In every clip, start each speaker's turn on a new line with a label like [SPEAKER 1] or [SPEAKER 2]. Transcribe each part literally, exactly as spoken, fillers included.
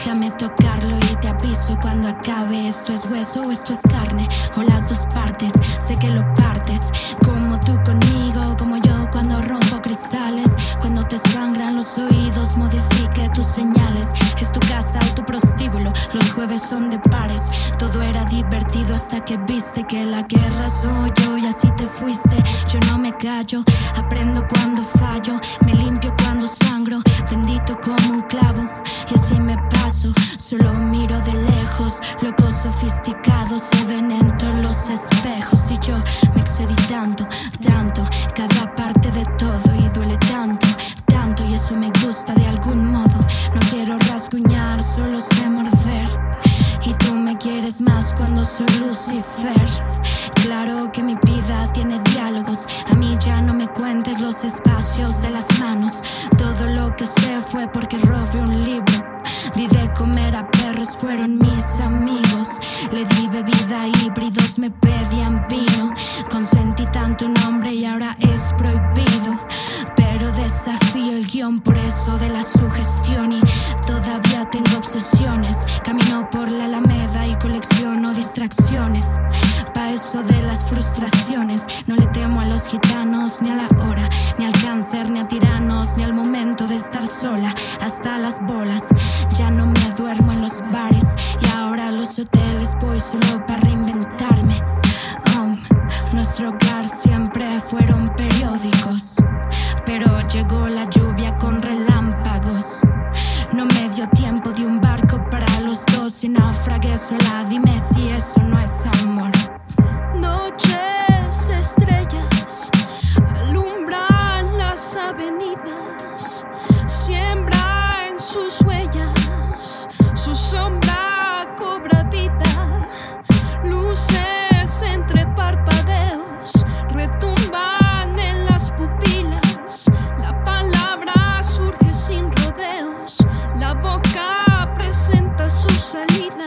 [SPEAKER 1] Déjame tocarlo y te aviso cuando acabe. Esto es hueso o esto es carne, o las dos partes. Sé que lo partes, como tú conmigo, como yo cuando rompo cristales. Cuando te sangran los oídos, modifique tus señales. Es tu casa o tu prostíbulo, los jueves son de pares. Todo era divertido hasta que viste que la guerra soy yo y así te fuiste. Yo no me callo, aprendo cuando fallo, me limpio cuando sangro, bendito como un clavo. Y así me paso, solo miro de lejos. Locos sofisticados se ven en todos los espejos. Y yo me excedí tanto, tanto, cada parte de todo. Y duele tanto, tanto, y eso me gusta de algún modo. No quiero rasguñar, solo sé morder. Y tú me quieres más cuando soy Lucifer. Claro que mi vida tiene diálogos. A mí ya no me cuentes los espacios de las manos. Todo lo que sé fue porque robé un libro. Di de comer a perros, fueron mis amigos. Le di bebida a híbridos, me pedían vino. Consentí tanto un hombre y ahora es prohibido. Pero desafío el guión, por eso de la sugestión. Y todavía tengo obsesiones. Camino por la Alameda y colecciono distracciones. Pa' eso de las frustraciones. No le temo a los gitanos, ni a la hora, ni al cáncer, ni a tiranos, ni al momento de estar sola. Hasta las bolas, ya no me duermo en los bares. Y ahora a los hoteles voy solo para reinventarme. um, Nuestro hogar siempre fueron periódicos, pero llegó la lluvia con relámpagos. No me dio tiempo de un barco para los dos y naufragué sola. Dime si eso no es amor.
[SPEAKER 2] Noches estrellas alumbran las avenidas, siembra en sus huellas, su sombra cobra vida. Luces entre parpadeos retumban en las pupilas. La palabra surge sin rodeos, la boca presenta su salida.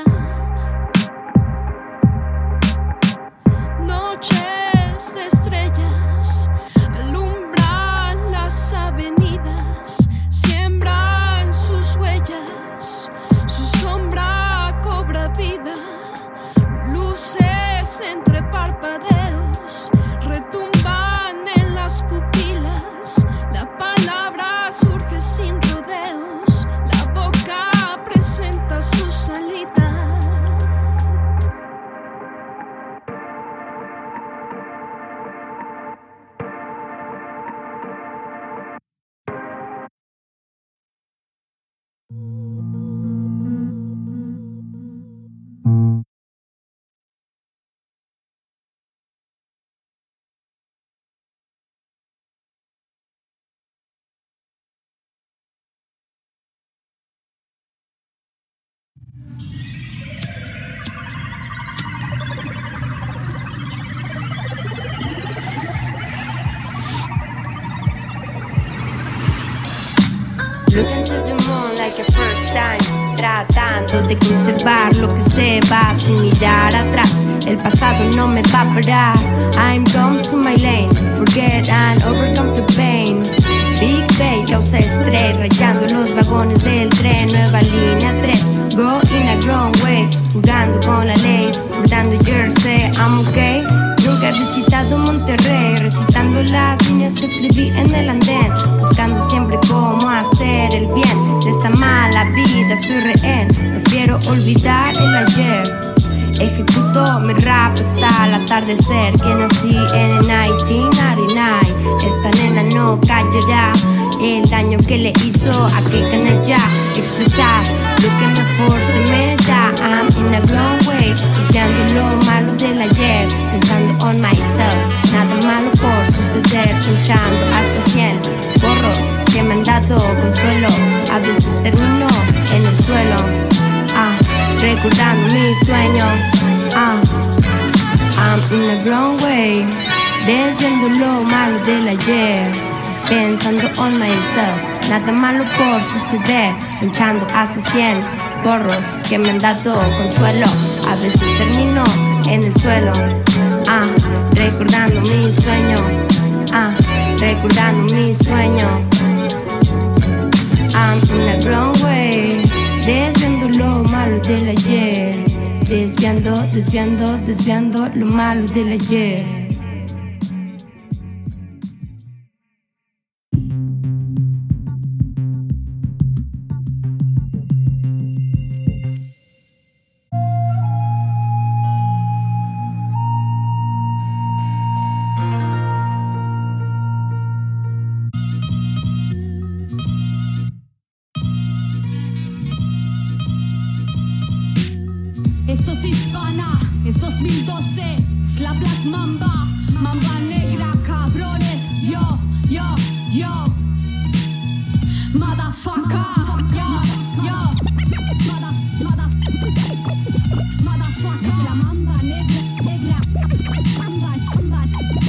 [SPEAKER 2] Noches de estrellas alumbran las avenidas, siembran sus huellas, su sombra cobra vida. Luces entre parpadeos retumban en las pupilas. La palabra surge sin rodeos, la boca presenta su salida.
[SPEAKER 3] Look into the moon like a first time, tratando de conservar lo que se va sin mirar atrás. El pasado no me va a parar. I'm gone to my lane, forget and overcome the pain. Big Bay causa estrés, rayando los vagones del tren. Nueva línea tres, go in a grown way, jugando con la ley, bordando jersey, I'm okay. Nunca he visitado Monterrey, recitando las líneas que escribí en el andén, buscando siempre cómo hacer el bien. De esta mala vida soy rehén, prefiero olvidar el ayer. Ejecuto mi rap hasta el atardecer, que nací en el mil novecientos noventa y nueve. Esta nena no callará el daño que le hizo a aquel canalla. Expresar lo que mejor se me da. I'm in a grown way, buscando lo malo del ayer, pensando on myself. Nada malo por suceder, luchando hasta cien. Borros que me han dado consuelo, a veces termino en el suelo. Ah, recordando mi sueño. Ah, I'm in a grown way, desviando lo malo del ayer, pensando on myself. Nada malo por suceder, luchando hasta cien. Borros que me han dado consuelo, a veces termino en el suelo. Ah, recordando mi sueño. Ah, recordando mi sueño. I'm in a grown way, desviando malo del ayer. Desviando, desviando, desviando lo malo del ayer.
[SPEAKER 1] Esto es hispana, es dos mil doce, es la Black Mamba, Mamba negra, cabrones, yo, yo, yo, motherfucker, yo, yo, mother, mother, motherfucker, es la Mamba negra, negra, Mamba, Mamba,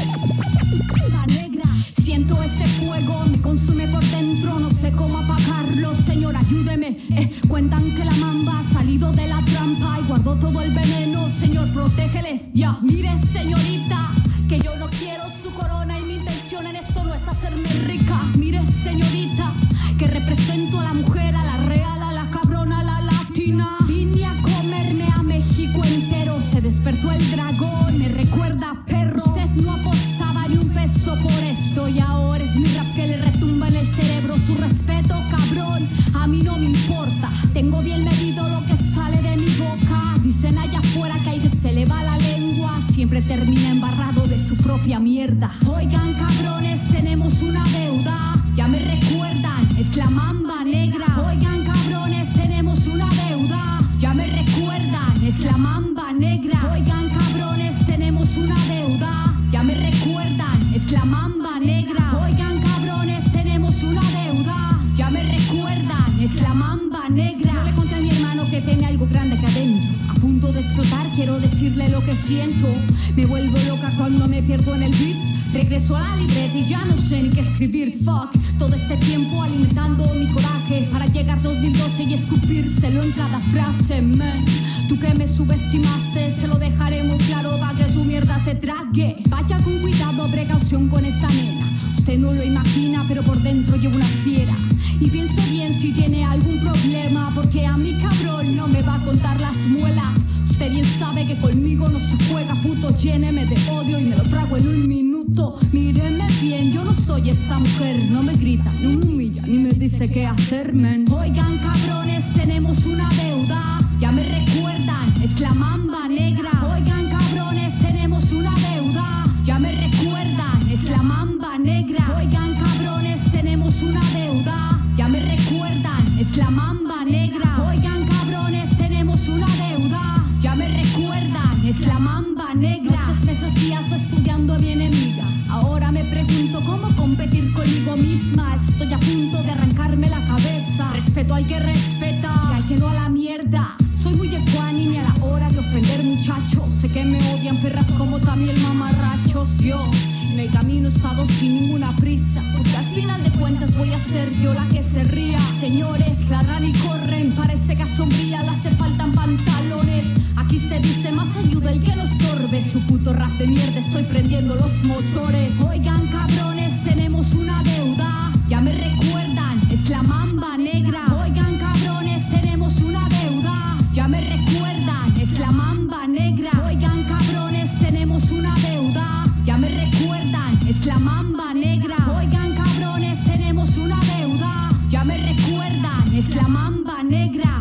[SPEAKER 1] Mamba negra. Siento este fuego, me consume por dentro, no sé cómo apagarlo, señor, ayúdeme. Eh, cuentan que la Mamba ha salido de la trampa y guardó todo el veneno, señor, protégeles. Ya, mire, señorita, que yo no quiero su corona y mi intención en esto no es hacerme rica. Mire, señorita, que represento a la mujer, a la real, a la cabrona, a la latina. Vine a comerme a México entero, se despertó el dragón, me recuerda a perro. Usted no apostaba ni un peso por esto y ahora es mi rap que le retumba en el cerebro. Su respeto, cabrón, a mí no me importa. Tengo bien medido lo que sale de mi boca. Dicen allá afuera que hay que se le va la lengua, siempre termina embarrado de su propia mierda. Oigan, cabrones, tenemos una deuda, ya me recuerdan, es la Mamba negra. Oigan, cabrones, tenemos una deuda, ya me recuerdan, es la Mamba negra. Oigan, cabrones, tenemos una deuda, ya me recuerdan, es la Mamba negra. Oigan, cabrones, tenemos una deuda, ya me recuerdan, es la Mamba negra. Yo le conté a mi hermano que tiene algo grande acá adentro, a punto de explotar, quiero decirle lo que siento. Me vuelvo loca cuando me pierdo en el beat. Regreso a la libreta y ya no sé ni qué escribir. Fuck, todo este tiempo alimentando mi coraje para llegar dos mil doce y escupírselo en cada frase, man. Tú que me subestimaste, se lo dejaré muy claro para que su mierda se trague. Vaya con cuidado, precaución con esta nena. Usted no lo imagina, pero por dentro llevo una fiera. Y piense bien si tiene algún problema, porque a mi cabrón no me va a contar las muelas. Usted bien sabe que conmigo no se juega, puto. Lléneme de odio y me lo trago en un minuto. Míreme bien, yo no soy esa mujer. No me grita, no me humilla, ni me dice qué hacer, man. Oigan, cabrones, tenemos una deuda, ya me recuerdan, es la Mamba negra. Oigan, cabrones, tenemos una deuda, ya me recuerdan, es la Mamba negra. Oigan, cabrones, tenemos una deuda, ya me recuerdan, es la Mamba negra. Oigan, cabrones, tenemos una deuda, ya me recuerdan, es la Mamba negra. Noches, meses, días estudiando a mi enemiga. Ahora me pregunto cómo competir conmigo misma. Estoy a punto de arrancarme la cabeza. Respeto al que respeta y al que no a la mierda. Soy muy ecuánime a la hora de ofender, muchachos. Sé que me odian perras como también mamarrachos. Yo en el camino he estado sin ninguna prisa, porque al final de cuentas voy a ser yo la que se ría. Señores, ladran y corren, parece que a sombría le hace faltan pantalones. Aquí se dice más ayuda el que nos estorbe. Su puto rap de mierda, estoy prendiendo los motores. Oigan, cabrones, tenemos una deuda, ya me recuerdan, es la Mamba negra. Oigan, cabrones, tenemos una deuda, ya me recuerdan, es la Mamba negra. Oigan, cabrones, tenemos una deuda, ya me recuerdan, es la Mamba negra. Oigan, cabrones, tenemos una deuda, ya me recuerdan, es la Mamba negra.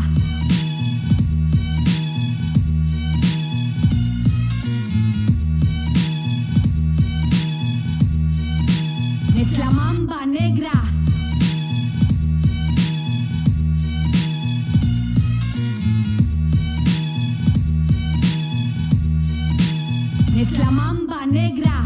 [SPEAKER 1] Es la Mamba negra. Es la Mamba negra.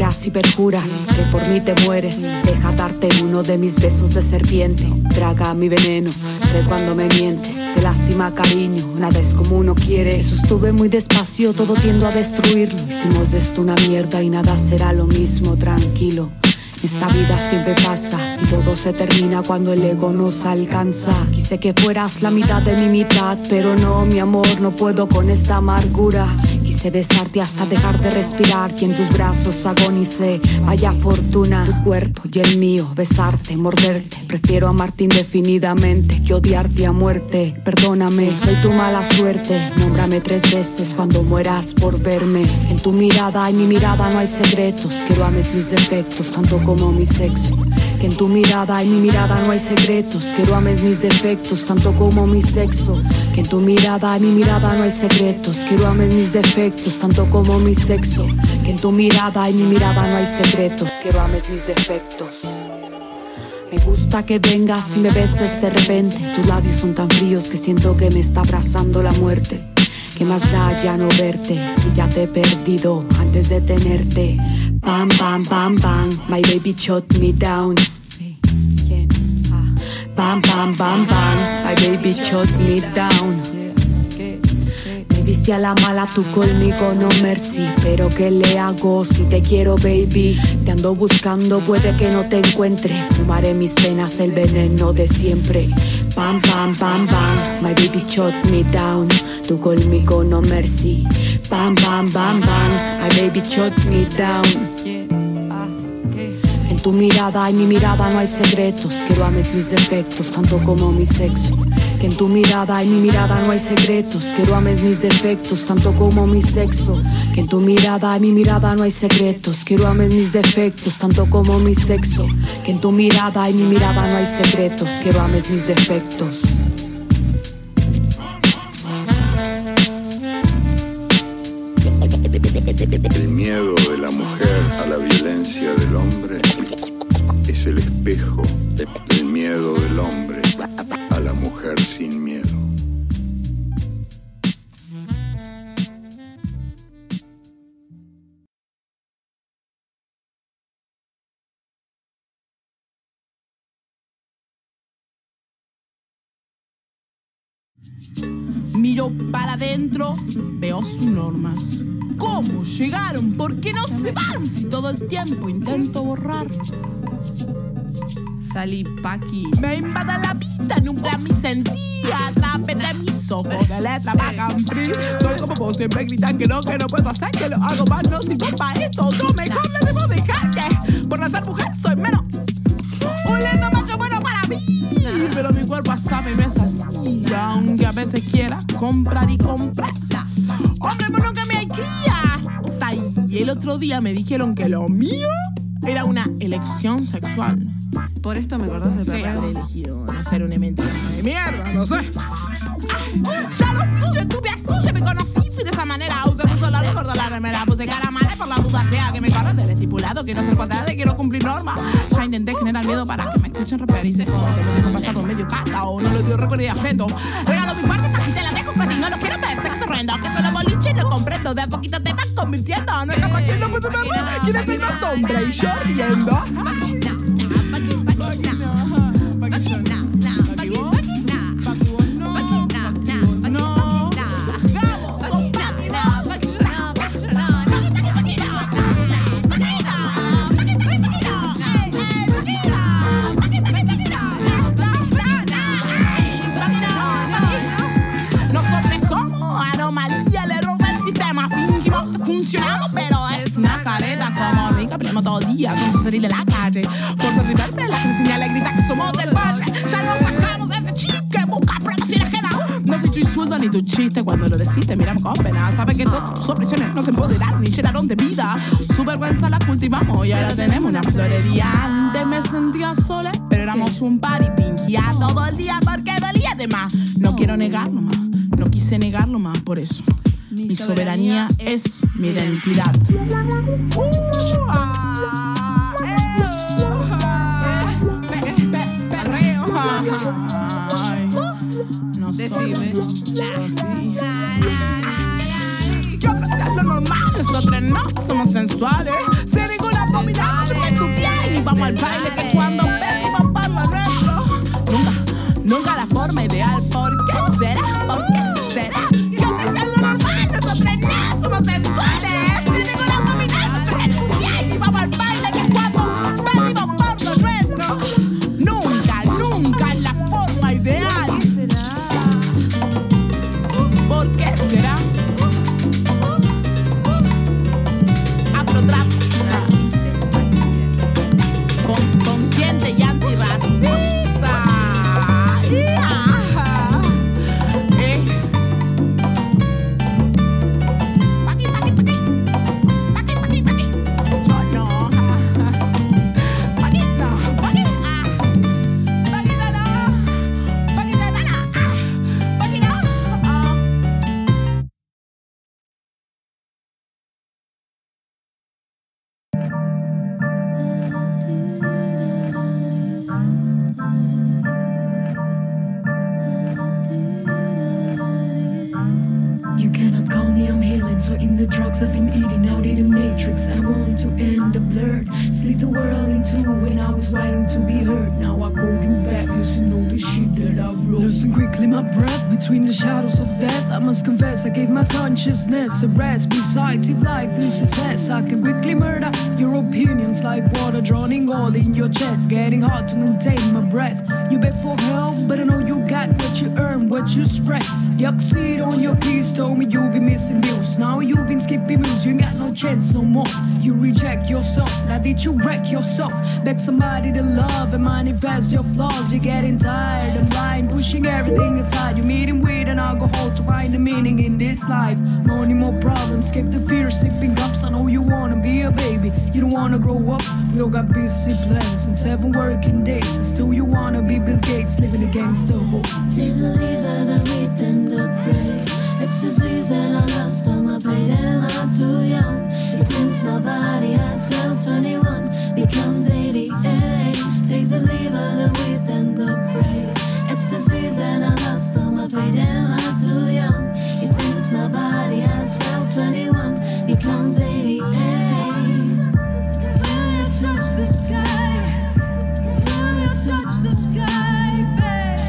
[SPEAKER 4] juras y perjuras que por mí te mueres. Deja darte uno de mis besos de serpiente. Traga mi veneno, sé cuando me mientes. Te lastima cariño, nada es como uno quiere. Sostuve muy despacio, todo tiendo a destruirlo. Hicimos de esto una mierda y nada será lo mismo, tranquilo. Esta vida siempre pasa y todo se termina cuando el ego nos alcanza. Quise que fueras la mitad de mi mitad, pero no, mi amor, no puedo con esta amargura. Quise besarte hasta dejar de respirar y en tus brazos agonicé. Vaya fortuna, tu cuerpo y el mío, besarte, morderte. Prefiero amarte indefinidamente que odiarte a muerte. Perdóname, soy tu mala suerte. Nómbrame tres veces cuando mueras por verme. En tu mirada y mi mirada no hay secretos. Quiero ames mis defectos tanto como mi sexo. Que en tu mirada y mi mirada no hay secretos. Quiero ames mis defectos tanto como mi sexo. Que en tu mirada y mi mirada no hay secretos. Quiero ames mis defectos tanto como mi sexo. Que en tu mirada y mi mirada no hay secretos. Quiero ames mis defectos. Me gusta que vengas y me beses de repente. Tus labios son tan fríos que siento que me está abrazando la muerte. Que más da ya no verte si ya te he perdido antes de tenerte. Bam, bam, bam, bam, my baby shut me down. Bam, bam, bam, bam, my baby shut me down. Me diste a la mala tú conmigo, no mercy. Pero ¿qué le hago si te quiero, baby? Te ando buscando, puede que no te encuentre. Fumaré mis venas el veneno de siempre. Bam, bam, bam, bam, my baby shut me down. Tú conmigo, no mercy. Bam, bam, bam, bam, my baby shut me down. En tu mirada y mi mirada no hay secretos. Quiero ames mis defectos tanto como mi sexo. Que en tu mirada y mi mirada no hay secretos. Quiero ames mis defectos tanto como mi sexo. Que en tu mirada y mi mirada no hay secretos. Quiero ames mis defectos tanto como mi sexo. Que en tu mirada y mi mirada no hay secretos. Quiero ames mis defectos.
[SPEAKER 5] El miedo de la mujer a la violencia del hombre es el espejo del miedo del hombre a la mujer sin miedo.
[SPEAKER 6] Miro para adentro, veo sus normas. ¿Cómo llegaron? ¿Por qué no se van si todo el tiempo intento borrar?
[SPEAKER 7] Salí Paqui.
[SPEAKER 6] Me invada la vista, nubla mi sentía. Atrape de mis ojos de letra pagan free. Soy como vos, siempre gritan que no, que no puedo hacer, que lo hago más, no sirvo para esto. Yo mejor le debo dejar que por no ser mujer soy menos. Un lindo macho bueno para mí. Pero mi cuerpo sabe me es así. Aunque a veces quiera comprar y comprar. Hombre, pero nunca me hay cría. Y el otro día me dijeron que lo mío era una elección sexual.
[SPEAKER 7] Por esto me acordás de
[SPEAKER 6] Sea
[SPEAKER 7] perreo.
[SPEAKER 6] de elegido no ser una mentirosa de mierda, no sé. Ya lo fui, yo estuve así, ya me conocí, fui de esa manera. Usé un solo recuerdo la remera, puse cara mala por la duda sea que me corre del estipulado. Quiero ser cuadrada, quiero cumplir normas. Ya intenté generar miedo para que me escuchen rapear y se jodan. Que lo dejo pasado medio cacao, no lo dio recuerdo y afecto. Regalo mi parte, más te la dejo para ti, no lo quiero ver, sexo horrendo. Que solo boliche lo comprendo, de a poquito te vas convirtiendo. No es capaz que no puedo verlo, quieres ser una sombra y yo riendo. Nosotros somos anomalía, le rompe el sistema. Fingimos que funcionamos, pero es una careta como rica. Peleamos todo el día con salir de la calle. Por ser diversa, la crecina le grita que somos del barrio. Ya nos sacamos ese chip que busca promoción ajena. No soy tu insulto ni tu chiste. Cuando lo decís te miramos con pena. Sabes que todas tus opresiones nos empoderaron y llenaron de vida. Su vergüenza la cultivamos y ahora tenemos una florería. Antes me sentía sola, pero éramos un par y fingía todo el día porque dolía de más. No quiero negarlo más, no quise negarlo más, por eso mi soberanía es mi identidad. Uh, ah, eh, uh, pe, pe, perreo, ay, no
[SPEAKER 7] Decime.
[SPEAKER 6] soy así. Yo ofrecí lo normal, nosotros no somos sensuales. Sin ninguna que cuando pedimos por lo nuestro, nunca, nunca la forma ideal. ¿Por qué será? ¿Por qué será? Que aunque sea lo normal, nosotros no somos sensuales. Tengo la dominancia, pero escuché y vamos al baile que cuando pedimos por lo nuestro, nunca, nunca es la forma ideal. ¿Por qué será? Afrotrap, con, consciente y antirracista. Yeah. Eh. Paqui, paqui, paqui. Paqui, paqui, paqui. Yo no. Paqui, no. Paqui, ah. Paqui, no, no. Paqui, no, no, no. Ah. Paqui, no. Ah.
[SPEAKER 4] You cannot call me, I'm healing. So in the drugs I've been eating out in the matrix, I want to end the blur. Split the world in two when I was writing to be heard. Now I call you back, listen all the shit that I wrote. Losing quickly my breath between the shadows of death. I must confess I gave my consciousness a rest. Besides, if life is a test, I can quickly murder your opinions like water drowning all in your chest. Getting hard to maintain my breath. You beg for help, but I know you got what you earn, what you spread. The oxide on your keys told me you've been missing meals. Now you've been skipping meals, you ain't got no chance no more. You reject yourself, now did you wreck yourself? Beg somebody to love and manifest your flaws. You're getting tired and blind, pushing everything aside. You're meeting with an alcohol to find the meaning in this life. Money, more problems, keep the fear, sipping cups. I know you wanna be a baby, you don't wanna grow up. We all got busy plans and seven working days, and still you wanna be Bill Gates, living against the hope.
[SPEAKER 8] Tis the liver, the wheat, and the prey. It's the season I lost all my pain and I'm too young. But since my body has swelled twenty-one, becomes eighty-eight. Takes the liver, the wheat, and the prey. It's the season I lost all my pain and I'm too young. It since my body has swelled twenty-one, becomes eighty-eight. Will you touch the sky? Will you touch the sky, babe?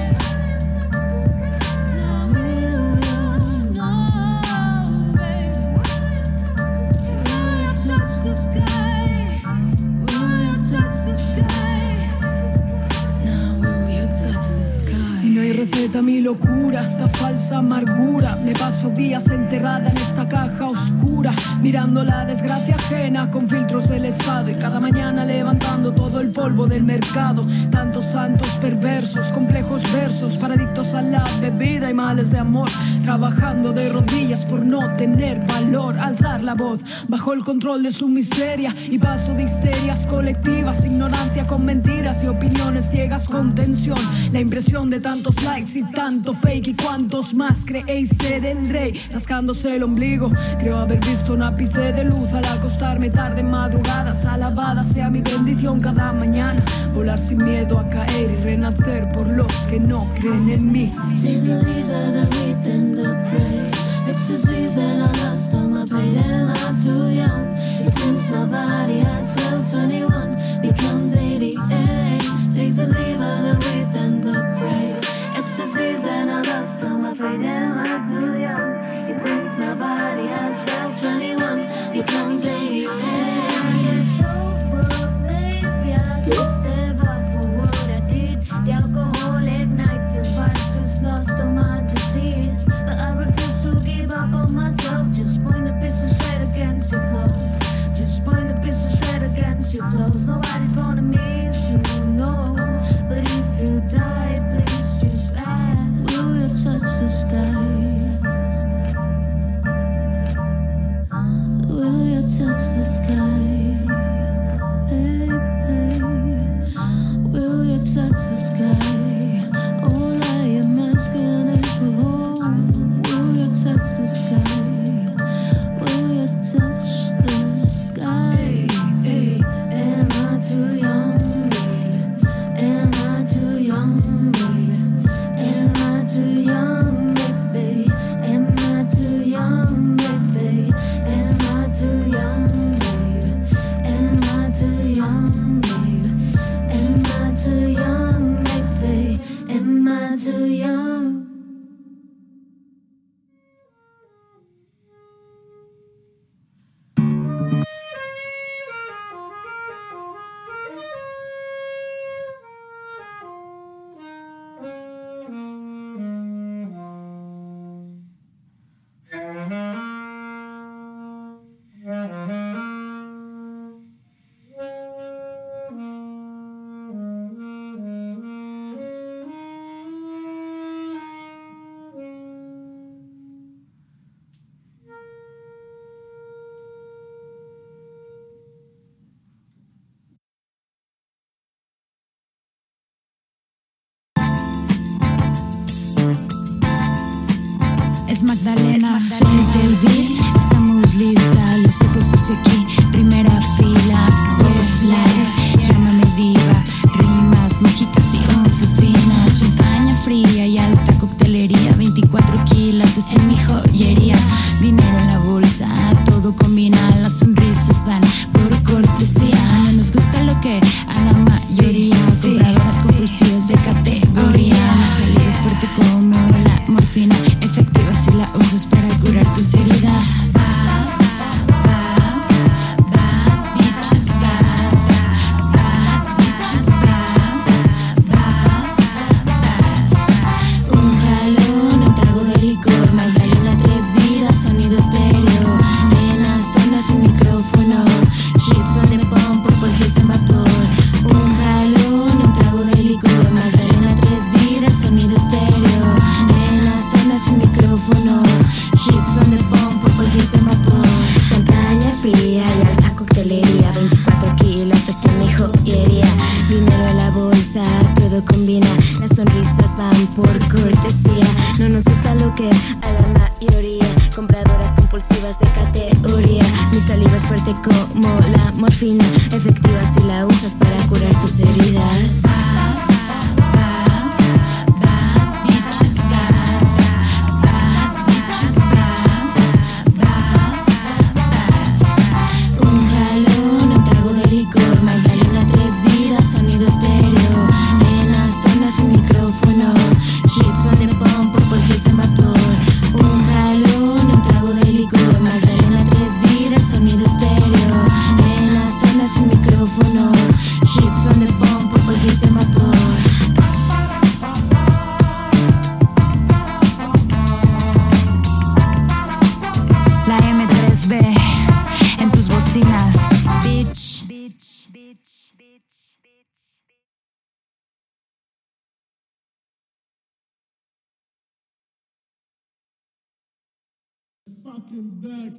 [SPEAKER 8] Now will you know, babe? Will you touch the sky? Will you touch the sky?
[SPEAKER 4] Now will you touch the sky? Y no hay receta mi locura, esta falsa amargura. Me paso días enterrada en esta caja oscura, mirando la desgracia ajena con filtros del estado. Y cada mañana levantando todo el polvo del mercado. Tantos santos perversos, complejos versos para adictos a la bebida y males de amor. Trabajando de rodillas por no tener valor. Alzar la voz bajo el control de su miseria. Y paso de histerias colectivas, ignorancia con mentiras y opiniones ciegas con tensión. La impresión de tantos likes y tanto fake. Y cuántos más creéis ser el rey, rascándose el ombligo. Creo haber visto un ápice de luz al acostarme tarde en madrugadas. Alabada sea mi bendición cada mañana. Volar sin miedo a caer y renacer por los que no creen en mí.
[SPEAKER 8] Tis the liver, the wheat, and the prey. It's the season I lost all my pain and I'm too young. It since my body has swelled twenty-one, becomes eighty-eight. Takes the liver, the wheat, and the prey. It's the season I lost all my pain and I'm too young. It since my body has swelled twenty-one, becomes eighty-eight.
[SPEAKER 3] Sober, baby, I just have off for what I did. The alcoholic nights and vices lost all my disease. But I refuse to give up on myself. Just point the pistol straight against your flaws. Just point the pistol straight against your flaws. Nobody's gonna miss you, no. But if you die, please just ask,
[SPEAKER 8] will you touch the sky? Will you touch the sky? Hey, hey. Will you touch the sky? All I am asking is for home. Will you touch the sky? Will you touch the sky?
[SPEAKER 3] hey, hey, am I too young, babe? Am I too young, babe? Am I too young, baby? Am I too young, baby? Am I too young, babe?
[SPEAKER 1] bolsa, todo combina, las sonrisas van por cortesía. No nos gusta lo que a la mayoría, sí, compradoras sí, compulsivas de categoría. Mi salida es fuerte como la morfina, efectiva si la usas para curar tus heridas. Sonido estéreo, nenas, tonas un micrófono. Hits from the pump, purple haze en vapor. Un jalón, un trago de licor. Magdalena, tres vidas, sonido estéreo. Nenas, tonas un micrófono. Hits from the pump, purple haze en vapor. Champaña fría y alta coctelería. veinticuatro kilos en mi joyería. Dinero en la bolsa, todo combina. Las sonrisas van por cortesía. No nos gusta lo que a la mayoría, compradoras compulsivas de categoría. Mi saliva es fuerte como la morfina, efectiva si la usas para curar tus heridas. Bad, bad, bad bitches, bad, bad bitches, bad, bad, bad. Un jalón, un trago de licor. Magdalena, tres vidas, sonido estéreo. Nenas, tonas un micrófono. Hits from the pump, purple haze en vapor. Un jalón, un trago de licor. Magdalena, tres vidas, sonido estéreo. Nenas, tonas un micrófono. Hits from the pump, purple haze en vapor. La eme tres be en tus bocinas, bitch.
[SPEAKER 9] Fucking Vex.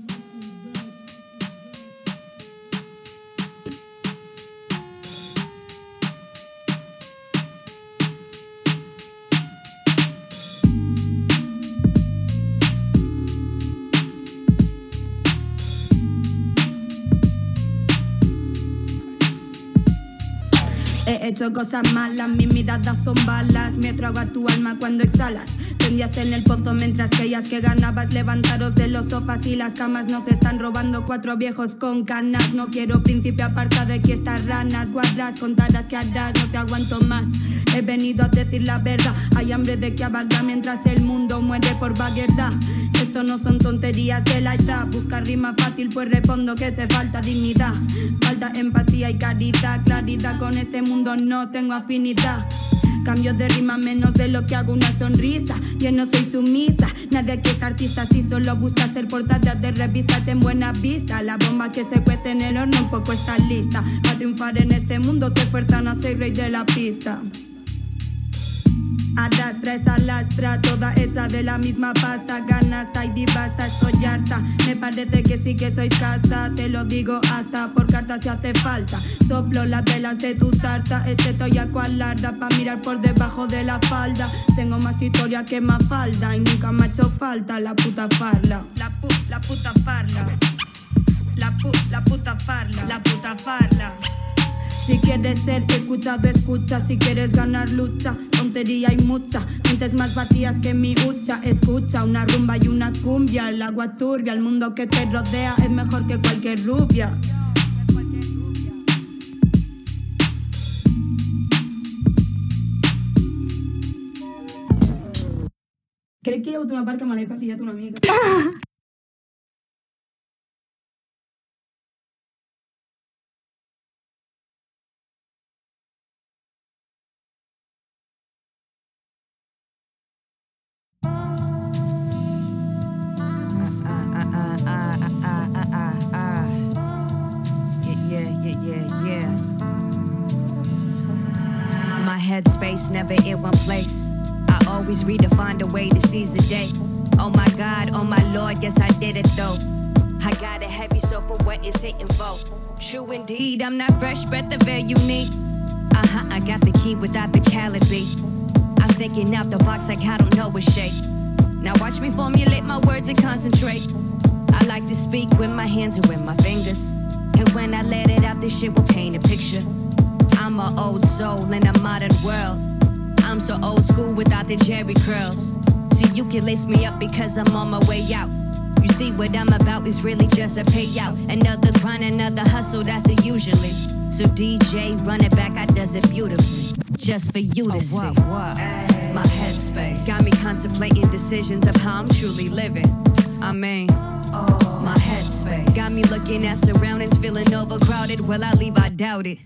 [SPEAKER 3] He hecho cosas malas, mis miradas son balas. Me trago a tu alma cuando exhalas. Tendías en el pozo mientras creías que ganabas. Levantaros de los sofás y las camas. Nos están robando cuatro viejos con canas. No quiero príncipe, aparta de aquí estas ranas. Guardas, contarás que harás, no te aguanto más. He venido a decir la verdad. Hay hambre de que abaga mientras el mundo muere por vaguedad. Esto no son tonterías de la edad. Busca rima fácil, pues respondo que te falta dignidad. Falta empatía y caridad. Claridad, con este mundo no tengo afinidad. Cambio de rima menos de lo que hago una sonrisa. Yo no soy sumisa, nadie que es artista. Si solo busca ser portada de revista, ten buena vista. La bomba que se cuece en el horno un poco está lista. Para triunfar en este mundo te fuerzan a ser rey de la pista. Arrastra esa lastra, toda hecha de la misma pasta. Ganasta y divasta, estoy harta. Me parece que sí que sois casta. Te lo digo hasta por carta si hace falta. Soplo las velas de tu tarta. Ese toyaco alarda pa' mirar por debajo de la falda. Tengo más historia que más falda y nunca me ha hecho falta la puta farla. La pu, la puta farla. La pu, la puta farla. La puta farla. Si quieres ser escuchado, escucha. Si quieres ganar, lucha. Tontería hay mucha, mentes más vacías que mi hucha. Escucha una rumba y una cumbia. El agua turbia, el mundo que te rodea es mejor que cualquier rubia. ¿Crees que llevo una barca mal para tirarte una amiga?
[SPEAKER 10] Headspace, never in one place. I always redefine a way to seize the day. Oh my God, oh my Lord, yes I did it though. I got a heavy soul for what it's hitting for. True indeed, I'm not fresh, but the very unique. Uh-huh, I got the key without the caliber. I'm thinking out the box like I don't know a shape. Now watch me formulate my words and concentrate. I like to speak with my hands and with my fingers. And when I let it out, this shit will paint a picture. I'm an old soul in a modern world. I'm so old school without the Jerry curls. So you can lace me up because I'm on my way out. You see what I'm about is really just a payout. Another grind, another hustle, that's it usually. So D J, run it back, I does it beautifully. Just for you to oh, see. What, what? My headspace got me contemplating decisions of how I'm truly living. I mean, oh, my headspace got me looking at surroundings, feeling overcrowded. Will I leave? I doubt it.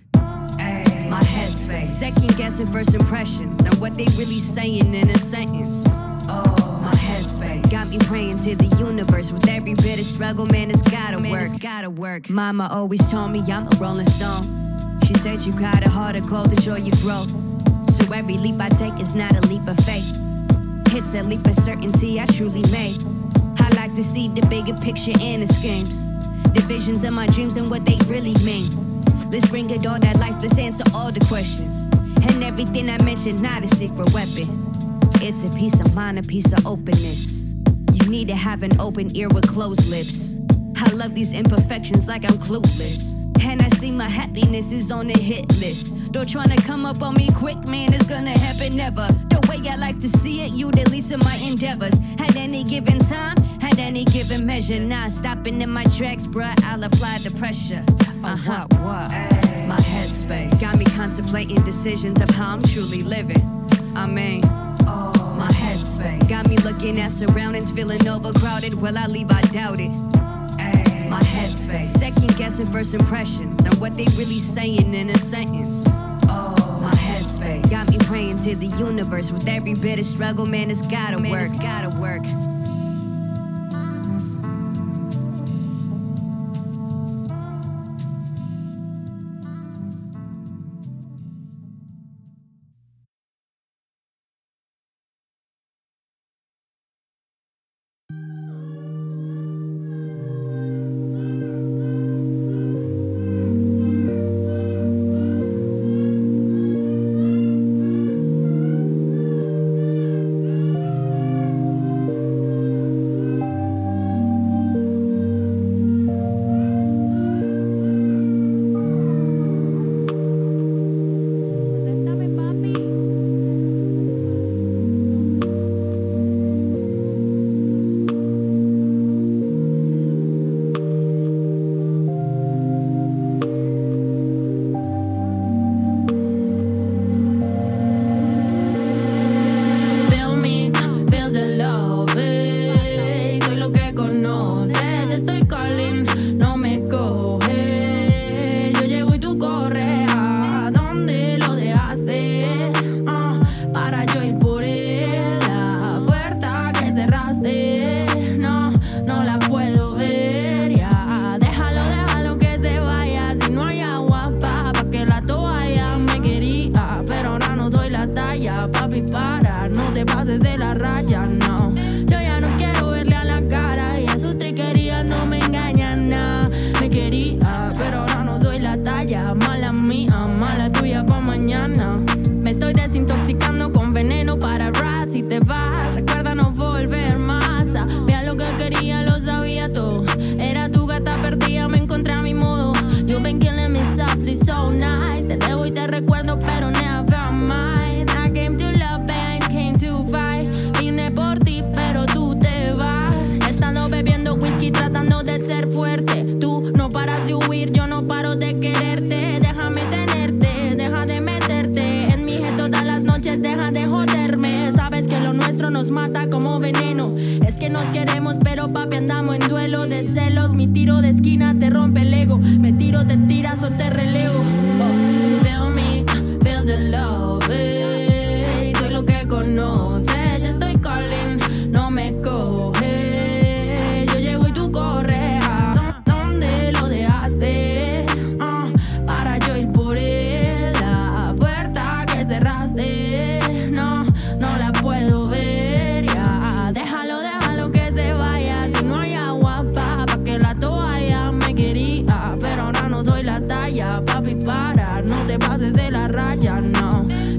[SPEAKER 10] Ay, my headspace second guessing first impressions and what they really saying in a sentence. Oh, my headspace got me praying to the universe. With every bit of struggle, man, it's gotta man, work. It's gotta work. Mama always told me I'm a rolling stone. She said you got a heart of gold, the joy you grow. So every leap I take is not a leap of faith. It's a leap of certainty I truly made. I like to see the bigger picture and the schemes, the visions of my dreams and what they really mean. Let's bring it all that life, let's answer all the questions. And everything I mentioned, not a secret weapon. It's a piece of mind, a piece of openness. You need to have an open ear with closed lips. I love these imperfections like I'm clueless. And I see my happiness is on the hit list. Don't tryna come up on me quick, man, it's gonna happen never. The way I like to see it, you the least of my endeavors. At any given time, at any given measure. Not stopping in my tracks, bruh, I'll apply the pressure. Uh-huh, what, what? My headspace got me contemplating decisions of how I'm truly living. I mean, oh, my headspace got me looking at surroundings, feeling overcrowded. Will I leave? I doubt it. Ay, my headspace second guessing first impressions and what they really saying in a sentence. Oh, my headspace got me praying to the universe. With every bit of struggle, man, it's gotta man, work. It's gotta work.
[SPEAKER 9] Papi, para, no te pases de la raya, no.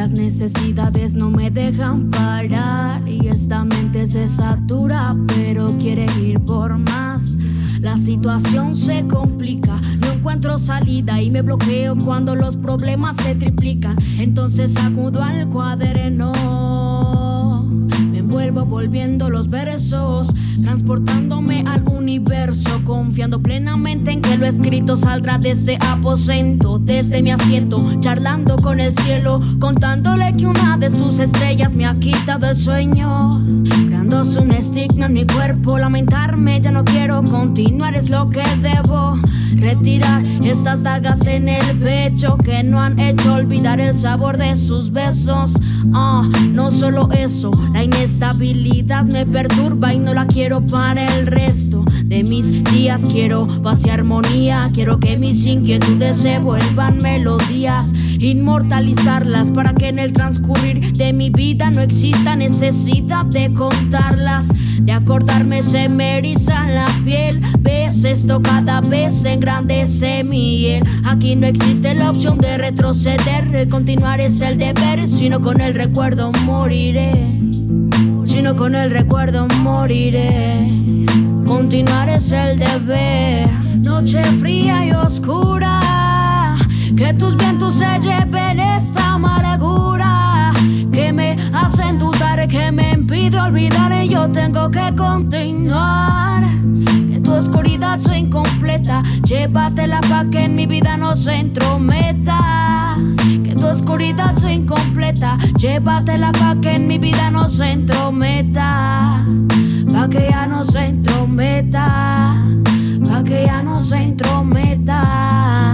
[SPEAKER 4] Las necesidades no me dejan parar y esta mente se satura, pero quiere ir por más. La situación se complica, no encuentro salida y me bloqueo cuando los problemas se triplican. Entonces acudo al cuaderno, me envuelvo volviendo los versos, transportándome al universo, confiando plenamente en que lo escrito saldrá desde aposento, desde mi asiento, charlando con el cielo, contándole que una de sus estrellas me ha quitado el sueño, creándose un estigma en mi cuerpo. Lamentarme ya no quiero continuar, es lo que debo retirar, estas dagas en el pecho que no han hecho olvidar el sabor de sus besos. Ah, no solo eso, la inestabilidad me perturba y no la quiero para el resto de mis días. Quiero paz y armonía, quiero que mis inquietudes se vuelvan melodías, inmortalizarlas para que en el transcurrir de mi vida no exista necesidad de contarlas. De acordarme se me eriza la piel, ves esto cada vez se engrandece mi hiel. Aquí no existe la opción de retroceder, continuar es el deber, sino con el recuerdo moriré, sino con el recuerdo moriré. Continuar es el deber. Noche fría y oscura, que tus vientos se lleven esta amargura que me hacen dudar, que me impide olvidar y yo tengo que continuar. Que tu oscuridad sea incompleta, llévatela pa' que en mi vida no se entrometa. Que tu oscuridad sea incompleta, llévatela pa' que en mi vida no se entrometa. Pa' que ya no se entrometa, pa' que ya no se entrometa.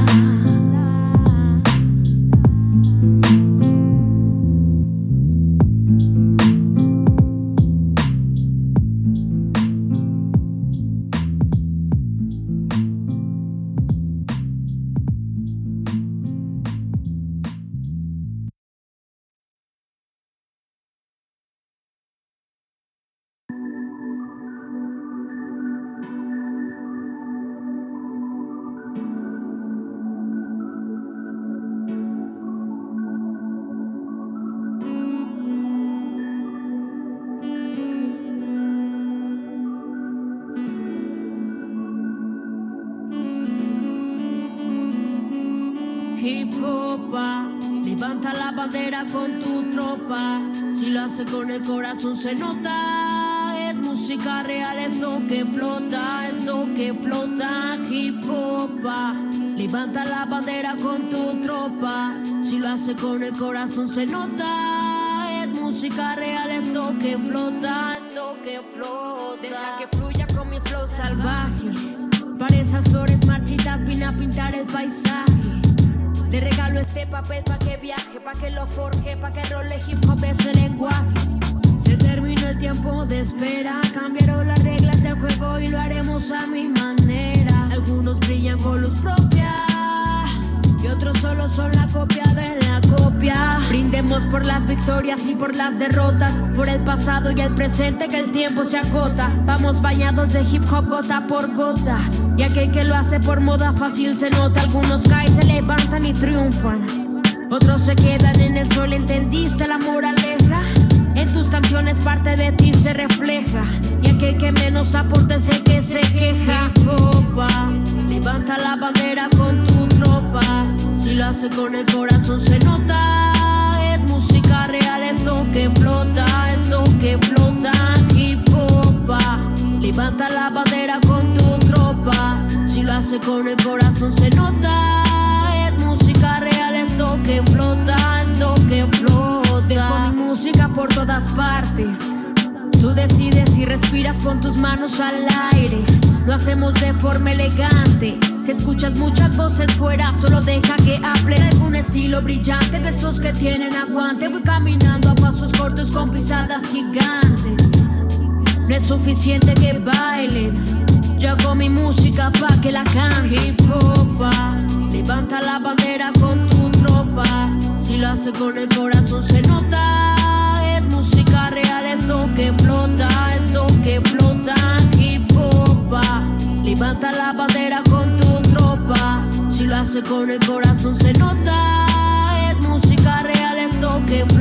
[SPEAKER 9] Hip hopa, levanta la bandera con tu tropa. Si lo hace con el corazón se nota. Es música real, es lo que flota, es lo que flota. Hip hopa, levanta la bandera con tu tropa. Si lo hace con el corazón se nota. Es música real, es lo que flota, es lo que flota. Deja que fluya con mi flow salvaje. Para esas flores marchitas vine a pintar el paisaje. Le regalo este papel pa' que viaje, pa' que lo forje, pa' que role hip hop ese lenguaje. Se terminó el tiempo de espera, cambiaron las reglas del juego y lo haremos a mi manera. Algunos brillan con luz propia y otros solo son la copia de la copia. Brindemos por las victorias y por las derrotas, por el pasado y el presente que el tiempo se agota. Vamos bañados de hip hop gota por gota, y aquel que lo hace por moda fácil se nota. Algunos caen, se levantan y triunfan, otros se quedan en el sol. ¿Entendiste la moraleja? En tus canciones parte de ti se refleja, y aquel que menos aporta es el que se queja. Hip hopa, levanta la bandera con tu tropa. Si lo hace con el corazón se nota. Es música real, es lo que flota, es lo que flota. Hip hopa, levanta la bandera con tu tropa. Si lo hace con el corazón se nota. Es música real, es lo que flota, es lo que flota. Dejo mi música por todas partes. Tú decides si respiras con tus manos al aire. Lo hacemos de forma elegante. Si escuchas muchas voces fuera, solo deja que hable. Algún estilo brillante de esos que tienen aguante. Voy caminando a pasos cortos con pisadas gigantes. No es suficiente que bailen, yo hago mi música pa' que la cante. Hip hopa, levanta la bandera con tu tropa. Si lo hace con el corazón se nota. Es música real, es lo que flota, es lo que flota. Hip hopa, levanta la bandera con tu tropa. Si lo hace con el corazón se nota. Es música real, es lo que flota.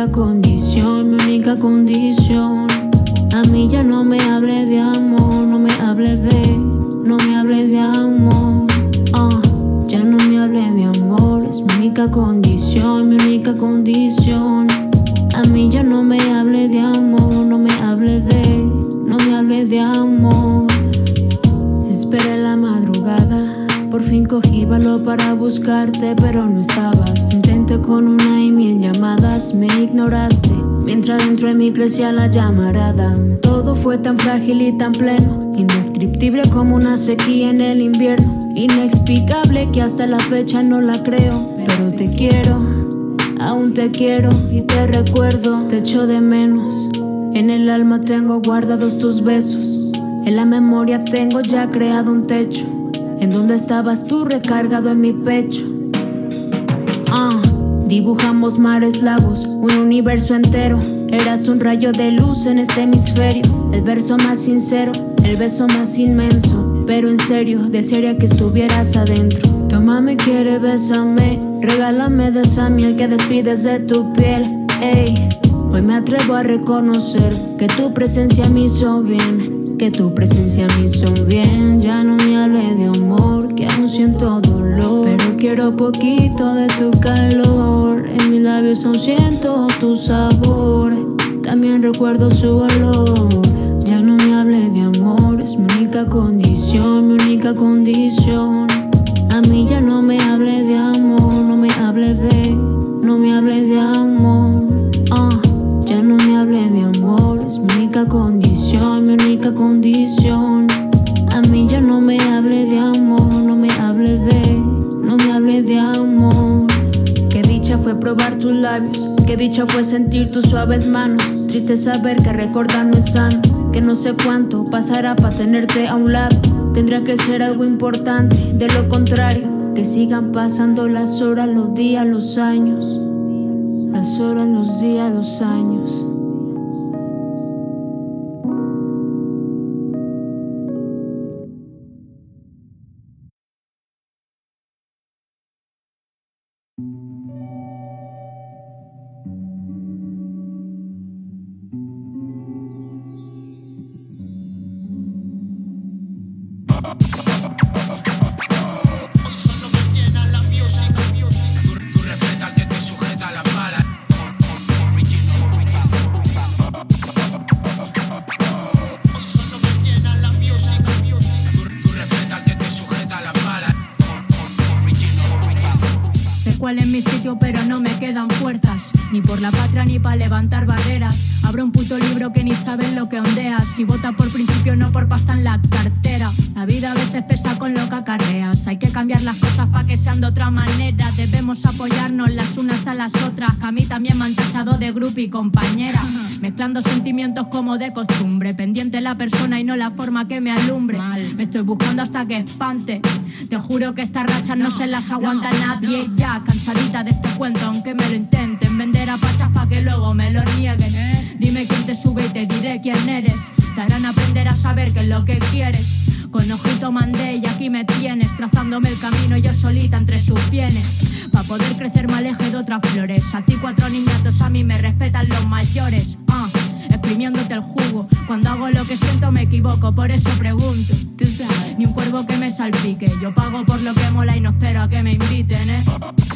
[SPEAKER 9] única condición, mi única condición. A mí ya no me hable de amor, no me hable de, no me hable de amor. Uh, ya no me hable de amor, es mi única condición, mi única condición. A mí ya no me hable de amor, no me hable de, no me hable de amor. Esperé la madrugada, por fin cogí valor para buscarte, pero no estabas. Intenté con una y mil llamadas, me ignoraste, mientras dentro de mí crecía la llamarada. Todo fue tan frágil y tan pleno, indescriptible como una sequía en el invierno, inexplicable que hasta la fecha no la creo. Pero te quiero, aún te quiero y te recuerdo, te echo de menos. En el alma tengo guardados tus besos, en la memoria tengo ya creado un techo, en donde estabas tú recargado en mi pecho. Ah, dibujamos mares, lagos, un universo entero. Eras un rayo de luz en este hemisferio, el verso más sincero, el beso más inmenso. Pero en serio, desearía que estuvieras adentro. Tómame, quiere, bésame, regálame de esa miel que despides de tu piel. Ey, hoy me atrevo a reconocer que tu presencia me hizo bien, que tu presencia me hizo bien. Ya no me hable de amor, que aún siento dolor, pero quiero poquito de tu calor. En mis labios aún siento tu sabor, también recuerdo su olor. Ya no me hable de amor, es mi única condición, mi única condición. A mí ya no me hable de amor, no me hable de, no me hable de amor. Uh, ya no me hable de amor, es mi única condición, mi única condición. A mí ya no me hable de amor, no me hable de, no me hable de amor. Qué dicha fue probar tus labios, qué dicha fue sentir tus suaves manos. Triste saber que recordar no es sano, que no sé cuánto pasará para tenerte a un lado. Tendrá que ser algo importante, de lo contrario, que sigan pasando las horas, los días, los años. Las horas, los días, los años.
[SPEAKER 11] cuál es mi sitio, pero no me quedan fuerzas, ni por la patria ni para levantar barreras. Abro un puto libro que ni saben lo que ondeas. Si vota por principio, no por pasta en la cartera. La vida a veces pesa con lo que acarreas. Hay que cambiar las cosas para que sean de otra manera. Debemos apoyarnos las unas a las otras, que a mí también me han tachado de grupi y compañera. Mezclando sentimientos como de costumbre, pendiente la persona y no la forma que me alumbre. Me estoy buscando hasta que espante. Te juro que estas rachas no se las aguanta nadie. Ya cansadita de este cuento, aunque me lo intenten vender a pachas pa' que luego me lo nieguen. Dime quién te sube y te diré quién eres. Te harán aprender a saber qué es lo que quieres. Con ojito mandé y aquí me tienes, trazándome el camino yo solita entre sus bienes. Pa' poder crecer me aleje de otras flores. A ti cuatro niñatos, a mí me respetan los mayores. Ah, exprimiéndote el jugo. Cuando hago lo que siento me equivoco, por eso pregunto. Ni un cuervo que me salpique. Yo pago por lo que mola y no espero a que me inviten, eh.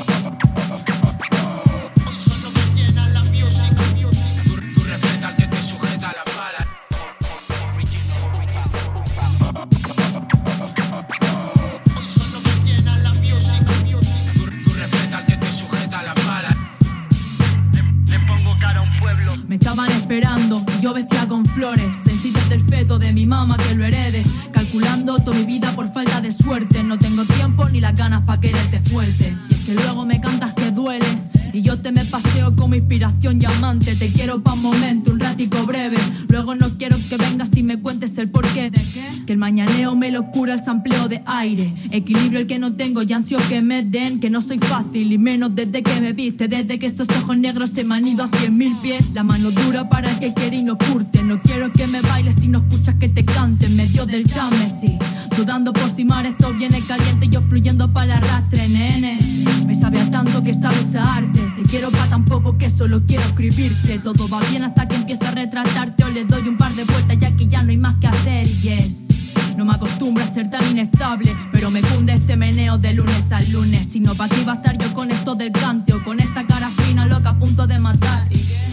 [SPEAKER 12] Me estaban esperando y yo vestía con flores, sencillas del feto de mi mamá que lo herede. Calculando toda mi vida por falta de suerte. No tengo tiempo ni las ganas pa' quererte fuerte. Y es que luego me cantas que duele y yo te me paseo como inspiración y amante. Te quiero pa' un momento, un ratico breve. Luego no quiero que vengas y me cuentes el porqué de qué. Que el mañaneo me lo cura el sampleo de aire. Equilibrio el que no tengo y ansio que me den. Que no soy fácil y menos desde que me viste. Desde que esos ojos negros se me han ido a cien mil pies. La mano dura para el que quiere y no curte. No quiero que me bailes si no escuchas que te cante en medio del Támesis. Dudando por si mar esto viene caliente y yo fluyendo para el arrastre, nene. Me sabe a tanto que sabe esa arte. Te quiero pa' tan poco que solo quiero escribirte. Todo va bien hasta que empiezo a retratarte o le doy un par de vueltas ya que ya no hay más que hacer. Yes. No me acostumbro a ser tan inestable, pero me cunde este meneo de lunes al lunes. Si no, ¿pa' qué iba a estar yo con esto del cante o con esta cara fina loca a punto de matar?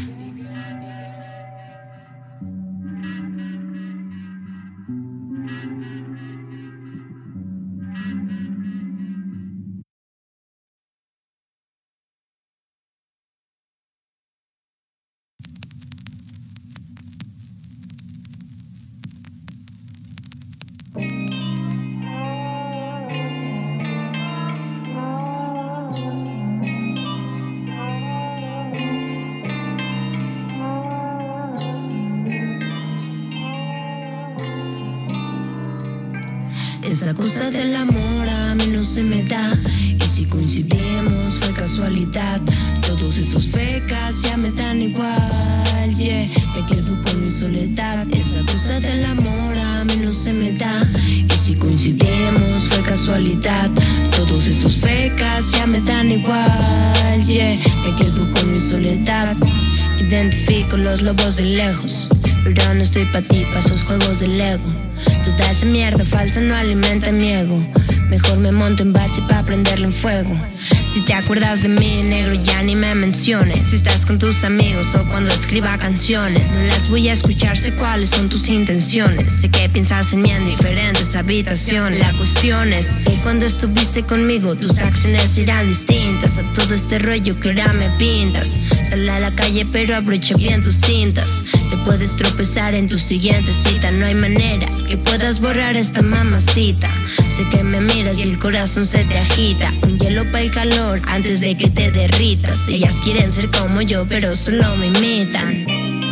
[SPEAKER 8] Esa cosa del amor a mí no se me da. Y si coincidimos fue casualidad. Todos esos fecas ya me dan igual, yeah. Me quedo con mi soledad. Esa cosa del amor a mí no se me da. Y si coincidimos fue casualidad. Todos esos fecas ya me dan igual, yeah. Me quedo con mi soledad. Identifico los lobos de lejos, pero no estoy pa' ti, pa' esos juegos del ego. Toda esa mierda falsa no alimenta mi ego. Mejor me monto en base pa' prenderlo en fuego. Si te acuerdas de mí, negro, ya ni me menciones. Si estás con tus amigos o cuando escriba canciones, no las voy a escuchar, sé cuáles son tus intenciones. Sé que piensas en mí en diferentes habitaciones. La cuestión es que cuando estuviste conmigo, tus acciones eran distintas a todo este rollo que ahora me pintas. Sal a la calle pero abrocha bien tus cintas. Te puedes tropezar en tu siguiente cita. No hay manera que puedas borrar esta mamacita. Sé que me miras y el corazón se te agita. Un hielo para el calor antes de que te derritas. Ellas quieren ser como yo pero solo me imitan.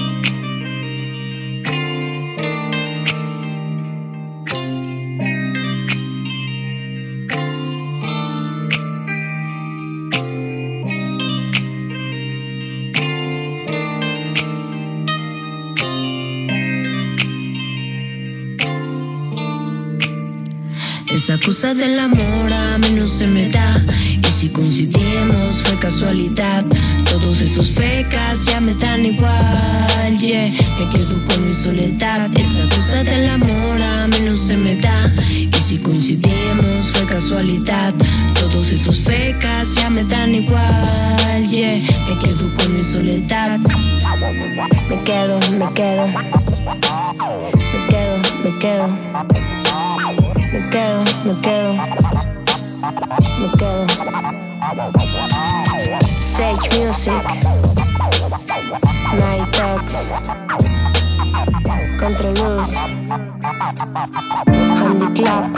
[SPEAKER 8] Esa cosa del amor a mí no se me da. Y si coincidimos fue casualidad. Todos esos fecas ya me dan igual, yeah. Me quedo con mi soledad. Esa cosa del amor a mí no se me da. Y si coincidimos fue casualidad. Todos esos fecas ya me dan igual, yeah. Me quedo con mi soledad. Me quedo, me quedo. Me quedo, me quedo. Me quedo, me quedo, me quedo. Sage Music, Night Talks, Control Luz, Handicap.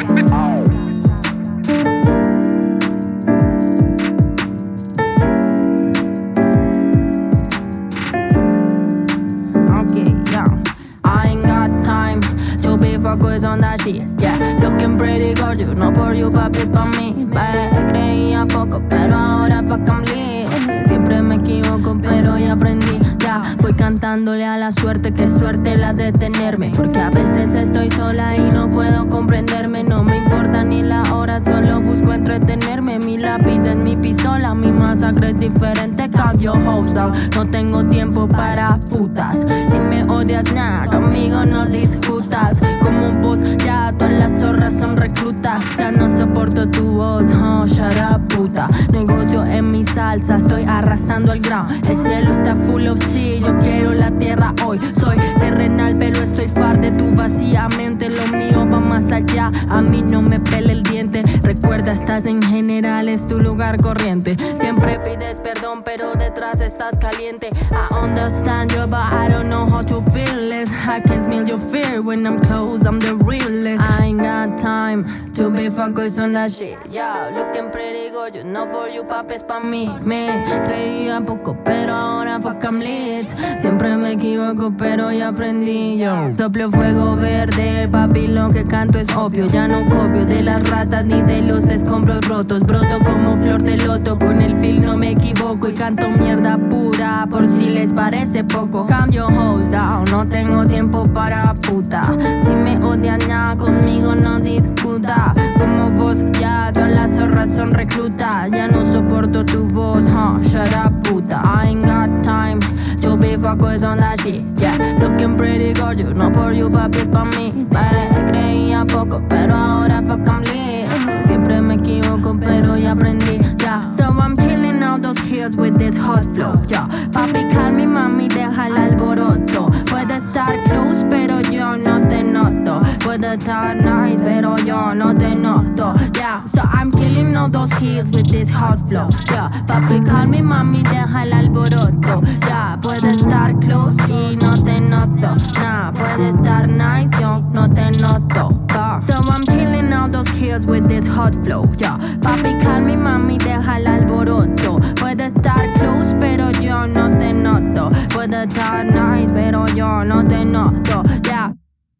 [SPEAKER 13] Okay, yeah. I ain't got time to be focused on that shit, yeah. Looking pretty gorgeous, no for you, papi, es pa' mí. Bye. Creía poco, pero ahora fuck I'm lit. Siempre me equivoco, pero ya aprendí. Ya voy cantándole a la suerte, que suerte la de tenerme. Porque a veces estoy sola y no puedo comprenderme. No me importa ni la hora, solo busco entretenerme. Mi lápiz es mi pistola, mi masacre es diferente. Calm your hoes down, no tengo tiempo para putas. Si me odias, nada, conmigo no discutas. Como un boss, ya todas las zorras son reclutas. Ya no soporto tu voz, oh, shut up, puta. Negocio en mi salsa, estoy arrasando el ground. El cielo está full of shit, yo quiero la tierra hoy. Soy terrenal, pero estoy far de tu vacía mente. Lo mío va más allá, a mí no me pele el diente. Recuerda, estás en general, es tu lugar corriente. Siempre pides perdón, pero detrás estás caliente. I understand you, but I don't know how to feel this. I can smell your fear when I'm close, I'm the realest. I ain't got time to be focused on that shit, yeah. Looking pretty gorgeous, no for you, papi, es pa' mí. Me creía poco, pero ahora fuck I'm lit. Siempre me equivoco, pero ya aprendí, yo. Soplo fuego verde, papi, lo que canto es obvio. Ya no copio de las ratas ni de los escombros rotos. Broto como flor de loto, con el feel no me equivoco. Y canto mierda pura, por si les parece poco. Calm your hoes down, no tengo tiempo para puta. Si me odian nada, conmigo no discuta. Como vos ya, todas las zorras son reclutas. Ya no soporto pretty gorgeous, no for you, papi, es pa' mí. Bye. Creía poco, pero ahora fuck I'm lit. Siempre me equivoco, pero ya aprendí. Yeah. So I'm killing all those kills with this hot flow. Yeah. Papi, call me mami, deja el alboroto. Puede estar close, pero yo no te noto. Puede estar nice, pero yo no te noto. Yeah. So I'm killing all those kills with this hot flow. Yeah. Papi, call me mami, deja el alboroto. Yeah. Puede estar close y no te noto. Nah, puede estar nice, yo no te noto. Uh. So I'm killing all those kills with this hot flow. Yeah. Papi, call me mami, deja el alboroto. Puede estar close, pero yo no te noto. Puede estar nice, pero yo no te noto. Yeah.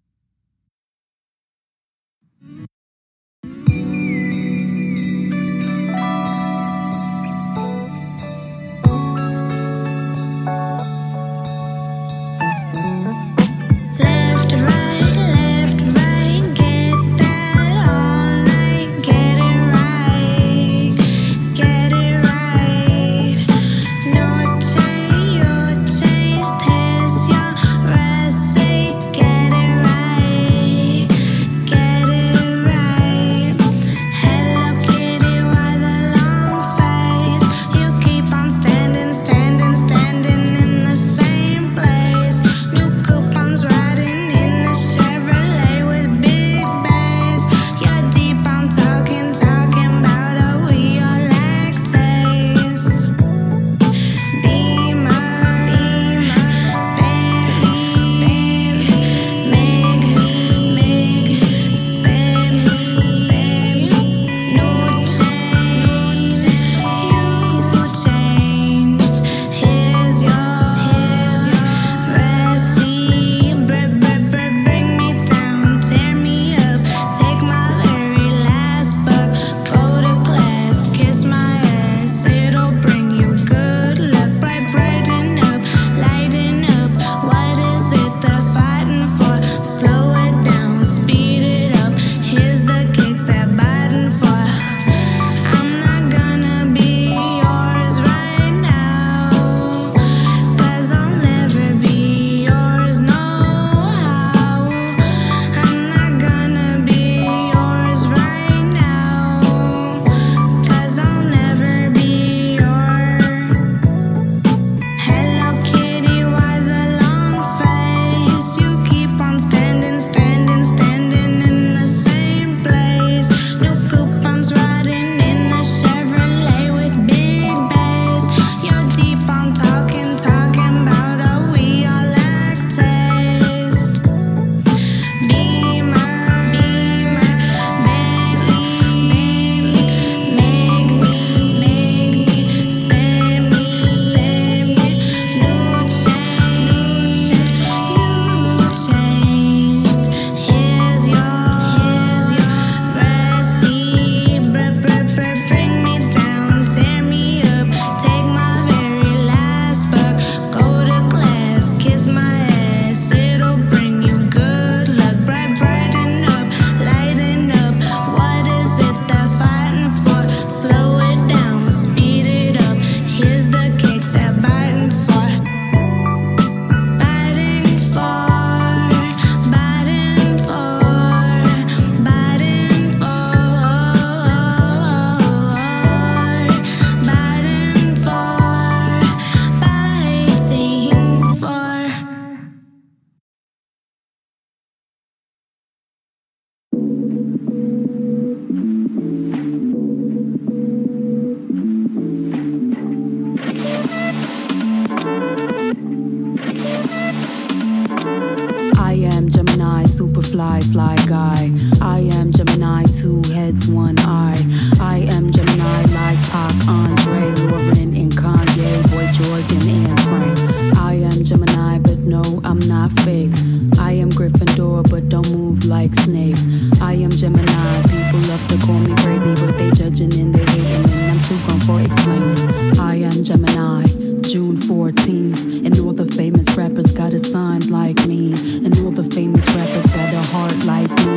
[SPEAKER 4] Fly, fly guy. I am Gemini, two heads, one eye. I am Gemini like Pac, Andre, Lauren, and Kanye, Boy George, and Anne Frank. I am Gemini, but no, I'm not fake. I am Gryffindor, but don't move like Snape. I am Gemini, people love to call me crazy, but they judging and they hating, and I'm too grown for explaining. I am Gemini, June fourteenth, and all the famous rappers got a sign like me, and all the famous rappers got a heart like me.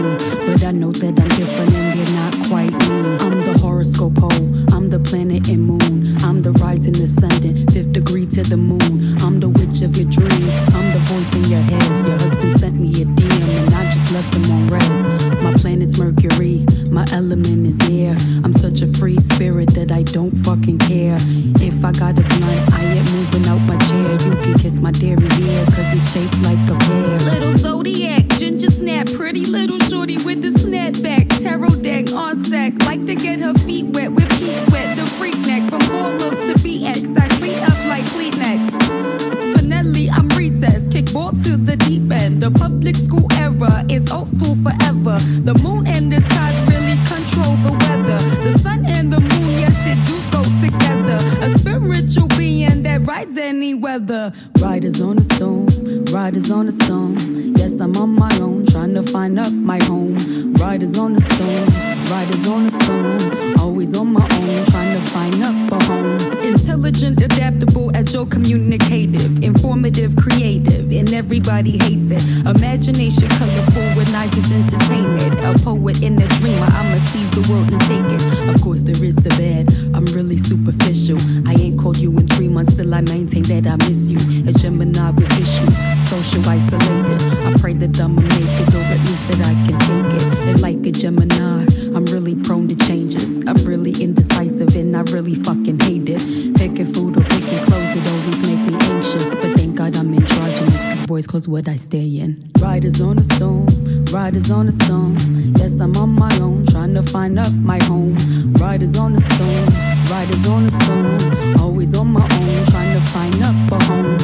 [SPEAKER 4] but I know that I'm different and they're not quite me. I'm the horoscope hole, I'm the planet and moon. I'm the rising, the sun, fifth degree to the moon. I'm the witch of your dreams, I'm the voice in your head. Your husband sent me a D M and I just left him on red. My planet's Mercury, my element is air. I'm such a free spirit that I don't fucking care. If I got a blunt, I ain't moving out my chair. You can kiss my dairy hair, cause it's shaped like a pear.
[SPEAKER 14] Little zodiac, ginger snap, pretty little shorty with the snapback. Tarot deck on sack, like to get her feet wet with peep sweat. The freak neck from Harlem to B X, I clean up like Kleenex. Spinelli, I'm recessed, kickball to the deep end. The public school era is old school forever. The moon and the tides really control the weather. The sun and the moon, yes, it do go together. A spiritual being that rides any weather.
[SPEAKER 4] Riders on the stone, riders on the stone. Yes, I'm on my own, trying to find up my home. Riders on the stone, riders on the stone. Always on my own, trying to find up a home.
[SPEAKER 14] Intelligent, adaptable, agile, communicative, informative, creative, and everybody hates it. Imagination colorful when I just entertain it. A poet and a dreamer, I'ma seize the world and take it.
[SPEAKER 4] Of course there is the bad, I'm really superficial. I ain't called you in three months, still I maintain that I miss you. A Gemini with issues, social isolated. I pray that I'ma make it, or at least that I can take it. And like a Gemini, I'm really prone to changes. I'm really indecisive and I really fucking hate it. Picking food or picking clothes, it always make me anxious. But thank God I'm androgynous, cause boys clothes what I stay in. Riders on the stone, riders on the stone. Yes, I'm on my own, trying to find up my home. Riders on the stone, riders on the stone. Always on my own, trying to find up a home.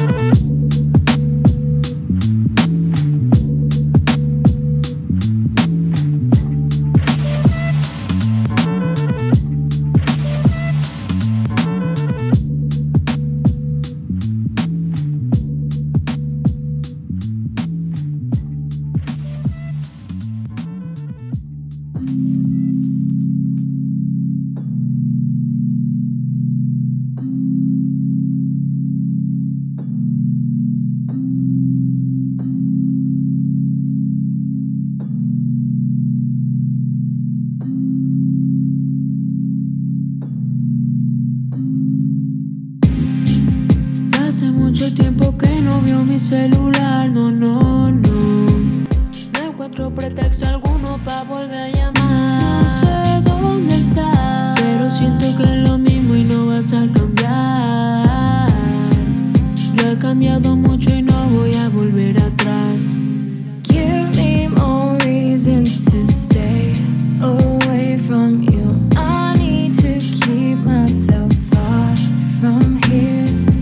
[SPEAKER 8] Hace mucho tiempo que no veo mi celular, no, no, no. No encuentro pretexto alguno pa' volver a llamar. No sé dónde está, pero siento que es lo mismo y no vas a cambiar. Yo he cambiado mucho y no voy a volver atrás.
[SPEAKER 13] Give me more reasons to stay away from you. I need to keep myself far from here.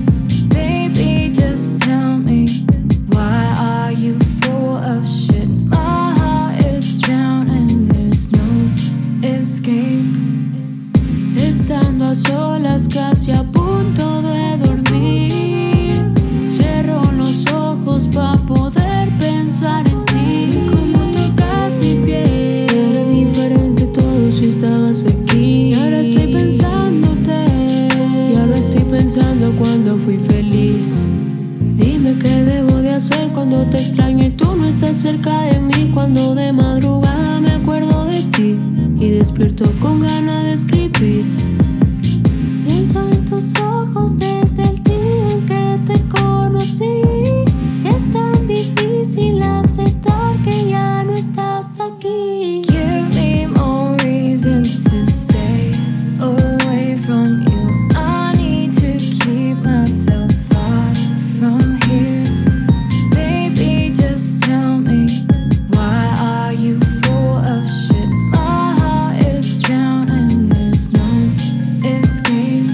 [SPEAKER 8] A solas, casi a punto de dormir. Cierro los ojos pa' poder pensar en ti. Como tocas mi piel, era diferente todo si estabas aquí. Y ahora estoy pensándote, y ahora estoy pensando cuando fui feliz. Dime qué debo de hacer cuando te extraño y tú no estás cerca de mí. Cuando de madrugada me acuerdo de ti y despierto con ganas de escribir. Pienso en tus ojos desde el día en que te conocí. Es tan difícil aceptar que ya no estás aquí.
[SPEAKER 13] Give me more reasons to stay away from you. I need to keep myself far from here. Baby, just tell me, why are you full of shit? My heart is drowning, there's no escape.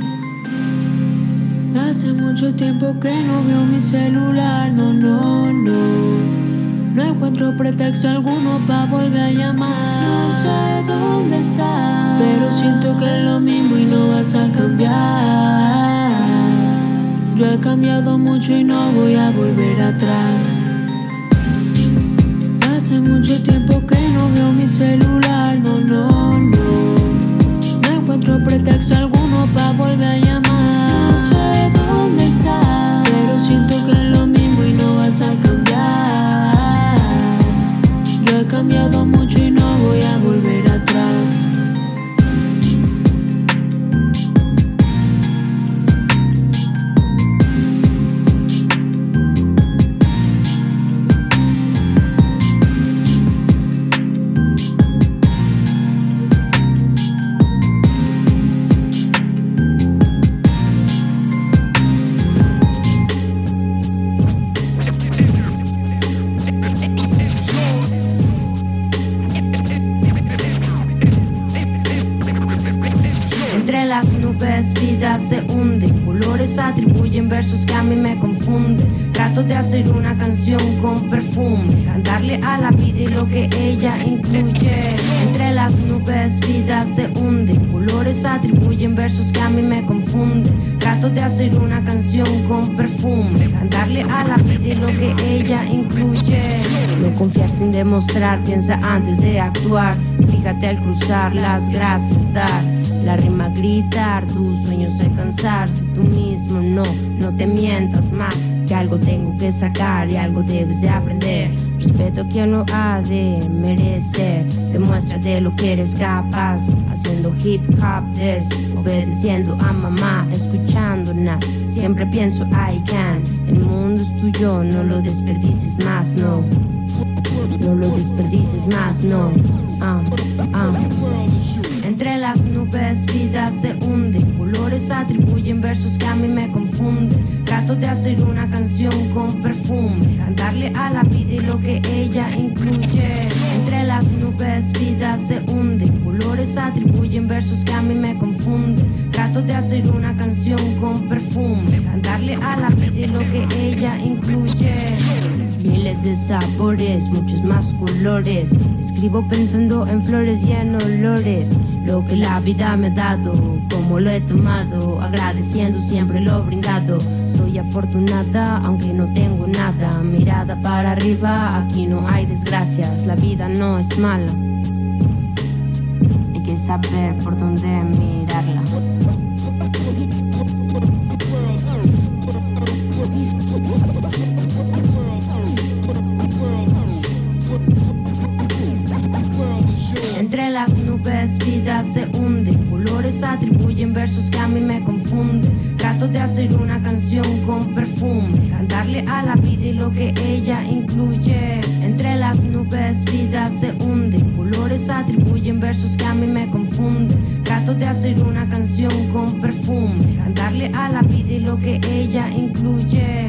[SPEAKER 8] Hace mucho tiempo que no veo mi celular, no, no, no. No encuentro pretexto alguno pa' volver a llamar.
[SPEAKER 13] No sé dónde está,
[SPEAKER 8] pero siento que es lo mismo y no vas a cambiar. Yo he cambiado mucho y no voy a volver atrás. Hace mucho tiempo que no veo mi celular, no, no, no. No encuentro pretexto alguno pa' volver a llamar.
[SPEAKER 13] No sé dónde está,
[SPEAKER 8] pero siento que es lo mismo y no vas a cambiar. Yo he cambiado mucho mucho y no voy a volver atrás.
[SPEAKER 3] Vida se hunde, colores atribuyen versos que a mí me confunden. Trato de hacer una canción con perfume, cantarle a la vida y lo que ella incluye. Entre las nubes vida se hunde, colores atribuyen versos que a mí me confunden. Trato de hacer una canción con perfume, cantarle a la vida y lo que ella incluye. No confiar sin demostrar, piensa antes de actuar. Fíjate al cruzar, las gracias dar. La rima gritar, tus sueños alcanzar. Si tú mismo no, no te mientas más. Que algo tengo que sacar y algo debes de aprender. Respeto a quien lo ha de merecer. Demuestra de lo que eres capaz. Haciendo hip hop des, obedeciendo a mamá, escuchando nas. Siempre pienso I can. El mundo es tuyo, no lo desperdicies más, no. No lo desperdicies más, no. Ah, ah. Entre las nubes vida se hunde, colores atribuyen versos que a mí me confunden. Trato de hacer una canción con perfume, cantarle a la vida y lo que ella incluye. Entre las nubes vida se hunde, colores atribuyen versos que a mí me confunden. Trato de hacer una canción con perfume, cantarle a la vida y lo que ella incluye. Miles de sabores, muchos más colores. Escribo pensando en flores y en olores. Lo que la vida me ha dado, como lo he tomado, agradeciendo siempre lo brindado. Soy afortunada, aunque no tengo nada. Mirada para arriba, aquí no hay desgracias. La vida no es mala. Hay que saber por dónde mirarla. Entre las nubes vida se hunde, colores atribuyen versos que a mí me confunden. Trato de hacer una canción con perfume, cantarle a la vida y lo que ella incluye. Entre las nubes vida se hunde, colores atribuyen versos que a mí me confunden. Trato de hacer una canción con perfume, cantarle a la vida y lo que ella incluye.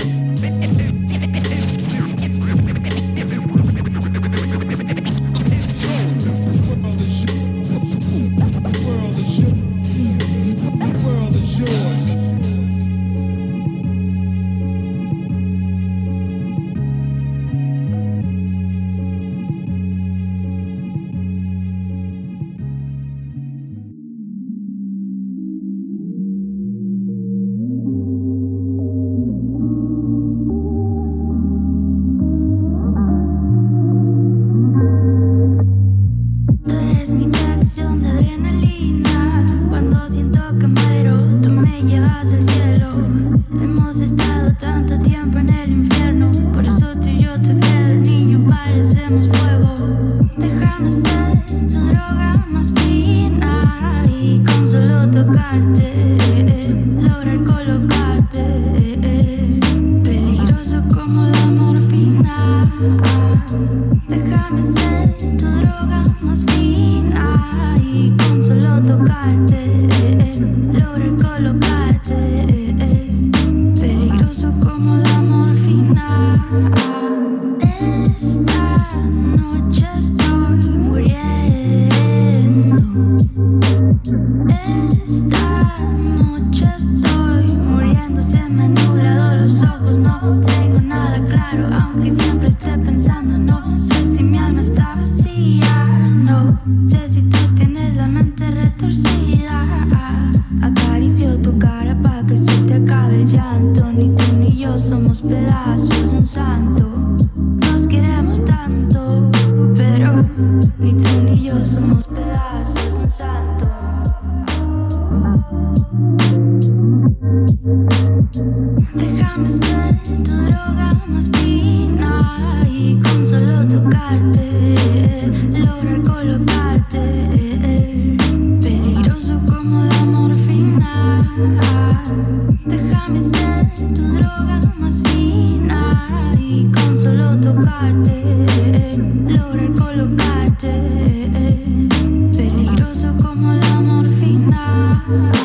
[SPEAKER 8] Logro
[SPEAKER 1] lograr colocarte, peligroso como la morfina. Déjame ser tu droga más fina y con solo tocarte lograr colocarte, peligroso como la morfina.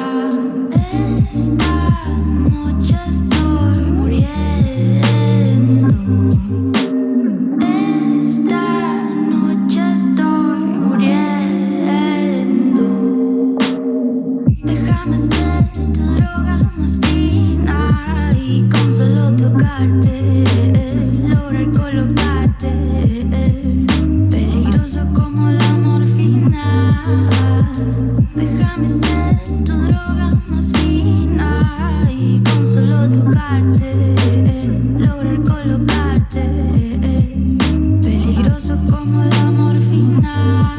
[SPEAKER 1] Esta noche estoy muriendo. Esta noche estoy muriendo. Déjame ser tu droga más fina y con solo tocarte lograr colocarte, peligroso como la morfina. Déjame ser tu droga más fina y con solo tocarte lograr colocarte, peligroso como la morfina.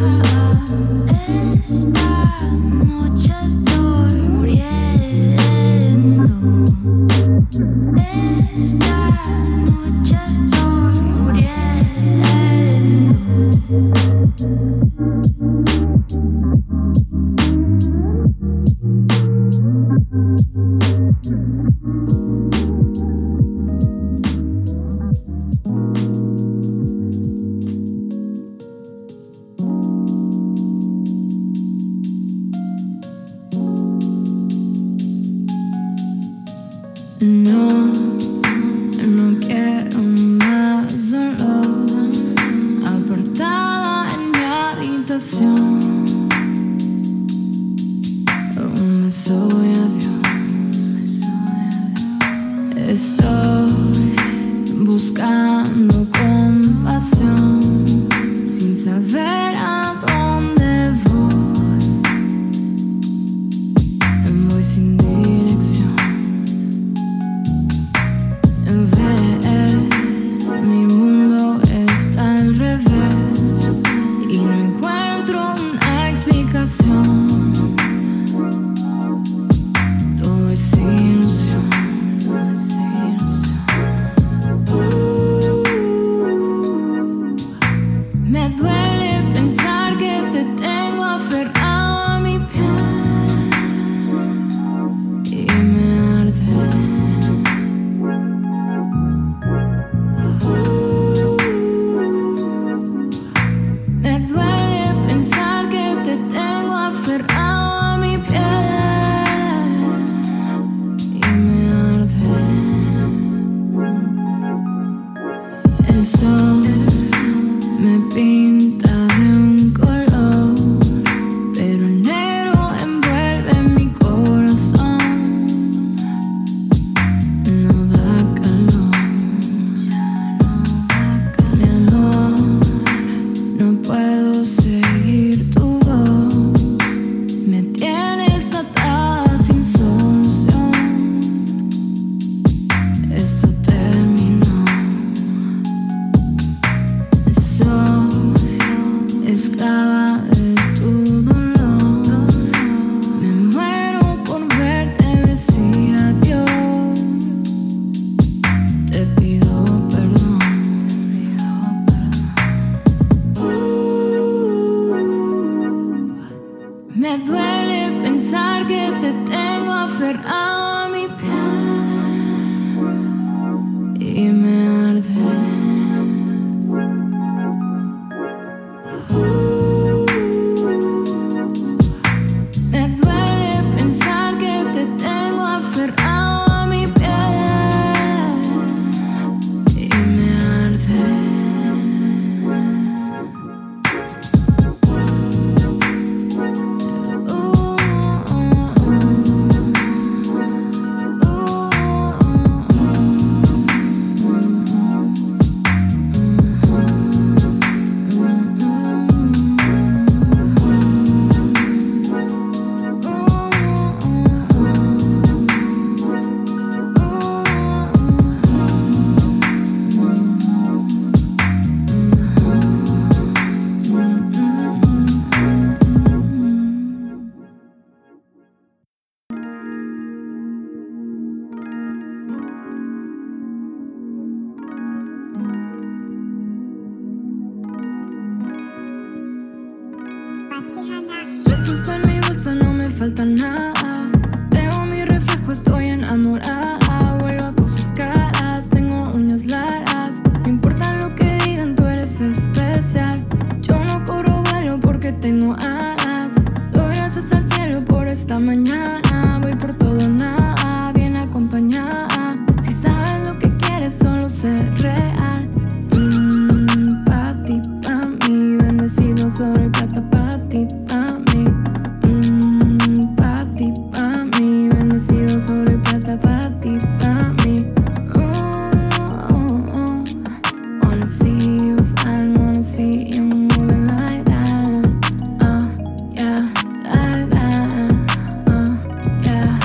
[SPEAKER 1] Esta noche estoy muriendo. Esta noche estoy muriendo. No, no quiero más dolor, apartada en mi habitación. Un beso y adiós. Estoy buscando compasión sin saber a dónde voy. Voy sin dirección. Ves, mi mundo está al revés y no encuentro una explicación. Todo es ilusión, todo es ilusión. Uh, me duele pensar que te tengo aferrado a mi piel y me arde. Me duele pensar que te tengo aferrado a mi piel y me arde. El sol me pinta de un color, pero el negro envuelve mi corazón. No da calor, mi amor. No puedo seguir tu voz, me tienes atada sin solución. Eso terminó. Sos esclava de tu dolor. Me muero por verte decir adiós. Te pido perdón. Me duele pensar que te tengo aferrado a mi piel y me arde. Me duele pensar que te tengo aferrado a mi piel y me arde. Uh,
[SPEAKER 8] Besos en mi bolsa, no me falta nada. Veo mi reflejo, estoy enamorada. Vuelvo a cosas caras, tengo uñas largas. No importa lo que digan, tú eres especial. Yo no corro vuelo porque tengo alas. Doy gracias al cielo por esta mañana. Voy por todo, nada, bien acompañada. Si sabes lo que quieres, solo ser real. Mmm, pa' ti, pa' mí. Bendecido sobre plata, pa' ti, pa' mí. Mmm, pa' ti, pa' mí. Bendecido sobre plata, pa' ti, pa' mí. Oh, oh, oh. Wanna see you fine, wanna see you moving like that. Uh, yeah, like that. Uh, yeah.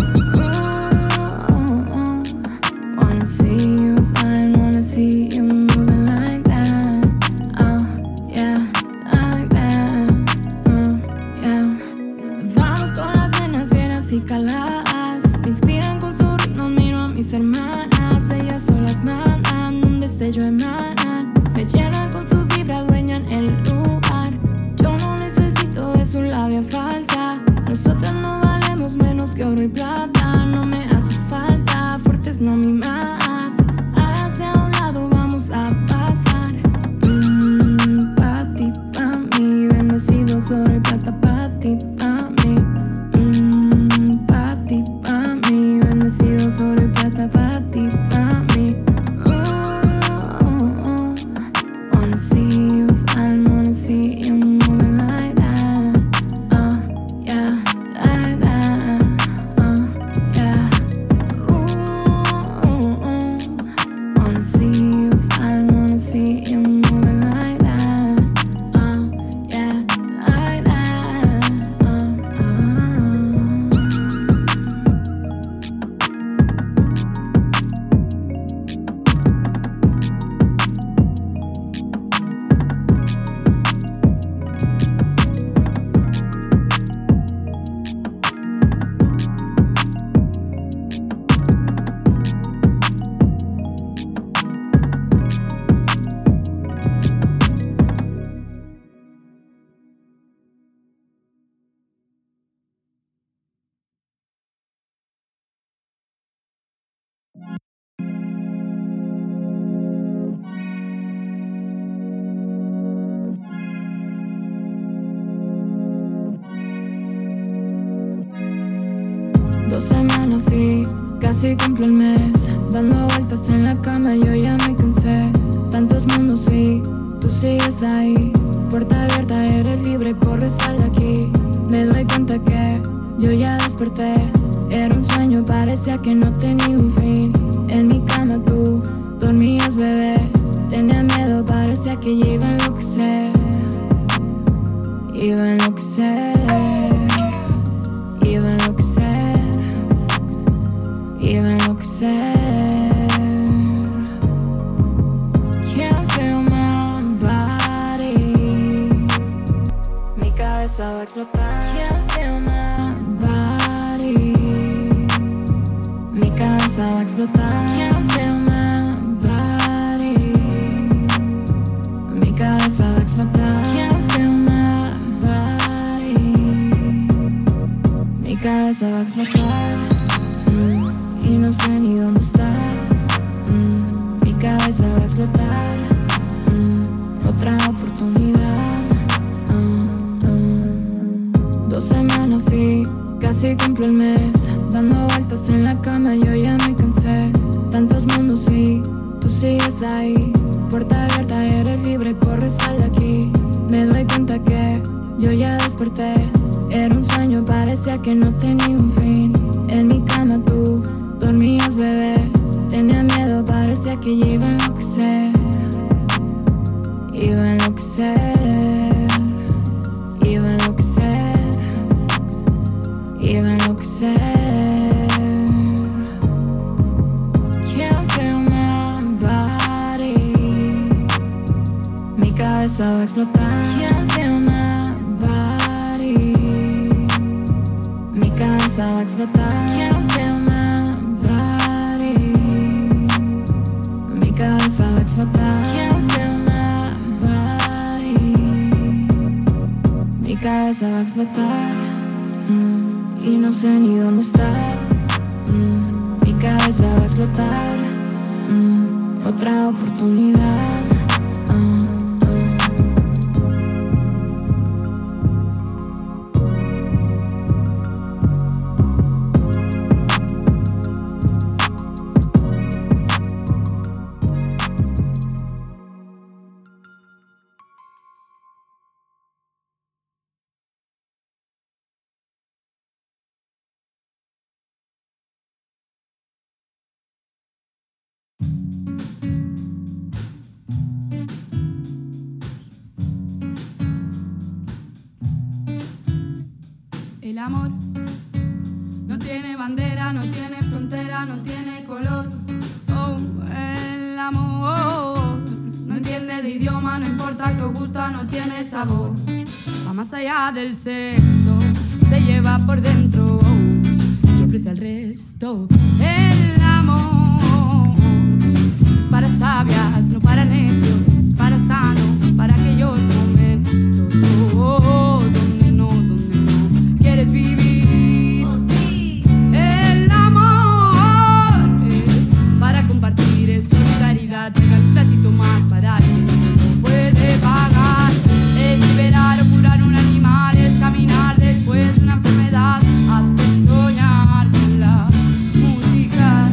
[SPEAKER 8] Oh, oh, oh. Wanna see you fine, wanna see you moving like that. Uh, yeah, like that. Uh, yeah. Vamos con las cenas bien así caladas. Me inspiran con su ritmo, miro a mis hermanas. Ellas son las mandan, un destello emanan. Me llenan con su vibra, dueñan el lugar. Yo no necesito de su labia falsa. Nosotras no valemos menos que oro y plata. No me haces falta, fuertes no mi más. Háganse a un lado, vamos a pasar. Mmm, pa' ti, pa' mí. Bendecido sobre plata, pa' ti, pa' mí. Mmm, pa' ti, pa' mí. Bendecido sobre plata, pa' ti, pa' mí. Oh, oh, oh. Wanna see you fine, wanna see you moving like that. Uh, yeah, like that. Uh, yeah. Ooh, ooh, ooh. Wanna see you fine, wanna see you moving like that. Uh, yeah, like that. Uh, uh. Dos semanas y casi cumplo el mes. Dando vueltas en la cama, yo ya me cansé. Tantos mundos y tú sigues ahí. Puerta abierta, eres libre, corre, sal de aquí. Me doy cuenta que yo ya desperté. Era un sueño, parecía que no tenía un fin. En mi cama tú dormías, bebé. Tenía miedo, parecía que ya iba a enloquecer. Iba a enloquecer. Iba a enloquecer. Iba a enloquecer. Can't feel my body. Mi cabeza va a explotar. Can't feel my body. Mi cabeza va a explotar. Can't feel my body. Mi cabeza va a explotar. Can't feel my body. Mi cabeza va a explotar. Mm, y no sé ni dónde estás. Mm, mi cabeza va a explotar. Mm, otra oportunidad. Mm, mm. Dos semanas y casi cumplo el mes. Dando vueltas en la cama, yo ya me cansé. Tantos mundos y tú sigues ahí. Puerta abierta, eres libre, corre, sal de aquí. Me doy cuenta que yo ya desperté. Era un sueño, parecía que no tenía un fin. En mi cama tú dormías, bebé. Tenía miedo, parecía que ya iba a enloquecer. Iba a enloquecer. Iba a enloquecer. Iba a enloquecer. Can't feel my body. Mi cabeza va a explotar. Can't feel my body. Mi cabeza va a explotar. Can't feel my body. Mi cabeza va a explotar. Can't feel my body. Mi cabeza va a explotar, mm, y no sé ni dónde estás. mm, Mi cabeza va a explotar, mm, otra oportunidad. ah.
[SPEAKER 14] El amor no tiene bandera, no tiene frontera, no tiene color. Oh, el amor no entiende de idioma, no importa que os gusta, no tiene sabor. Va más allá del sexo, se lleva por dentro y ofrece al resto. El amor es para sabias, no para necios, es para sanos, para aquellos momentos. Oh, donde no, donde no quieres vivir.
[SPEAKER 3] Oh, sí.
[SPEAKER 14] El amor es para compartir, es solidaridad, pagar un platito más para quien no lo puede pagar. Es liberar o curar un animal, es caminar después de una enfermedad, hacer soñar con la música.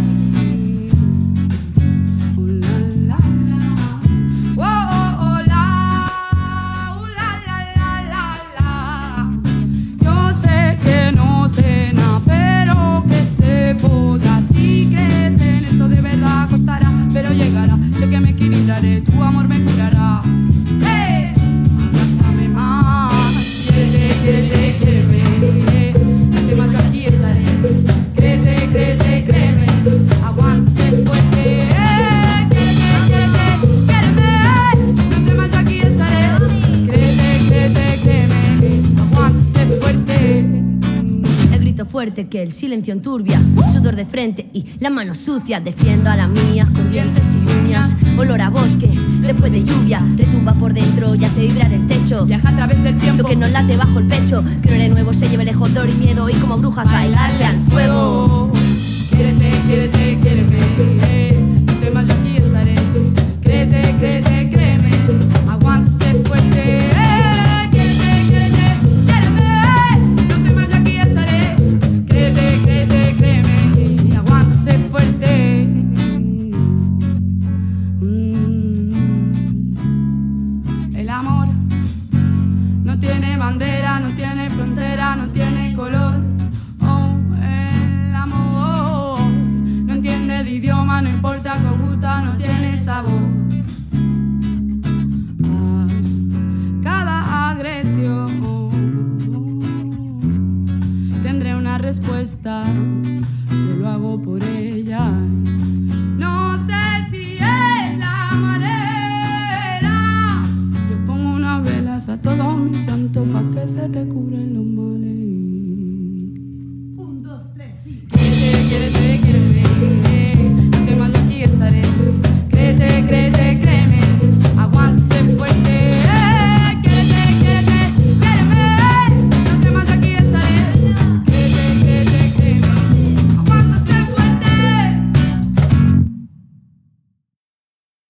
[SPEAKER 14] Oh, la, la, la. Oh, oh, oh, la. Oh, la, la, la, la, la. Yo sé que no sé nada, pero que se podrá. Si crees en esto de verdad costará, pero llegará. Sé que me equilibraré, tu amor me curará. ¡Hey! Abrázame más, quiérete, quiérete, quiéreme. Date más, yo aquí estaré. Créete, créete, créeme. Aguántese fuerte. Eh, quiérete, quiérete, quiéreme. Date más, yo aquí estaré. Créete, créete, créeme. Aguántese fuerte.
[SPEAKER 3] El grito fuerte que el silencio enturbia, sudor de frente y la mano sucia. Defiendo a la mía con dientes y uñas. Olor a bosque después de lluvia, retumba por dentro y hace vibrar el techo.
[SPEAKER 14] Viaja a través del tiempo,
[SPEAKER 3] lo que nos late bajo el pecho. Que un héroe nuevo se lleve lejos dolor y miedo y como brujas bailarle al fuego.
[SPEAKER 14] Quiérete, quiérete, quiéreme. No temas, yo aquí estaré. Créete, créete, créeme. Aguántese fuerte. Eh, quiérete, quiérete, quiéreme. No temas, yo aquí estaré. Créete, créete, créeme. Y aguántese fuerte. Mm. El amor no tiene bandera, no tiene frontera, no tiene color. Oh, el amor no entiende de idioma, no importa que os gusta, no tiene sabor. Ah, cada agresión tendré una respuesta, yo lo hago por ellas. No sé si es la madera, yo pongo unas velas a todos mis santos pa' que se te cure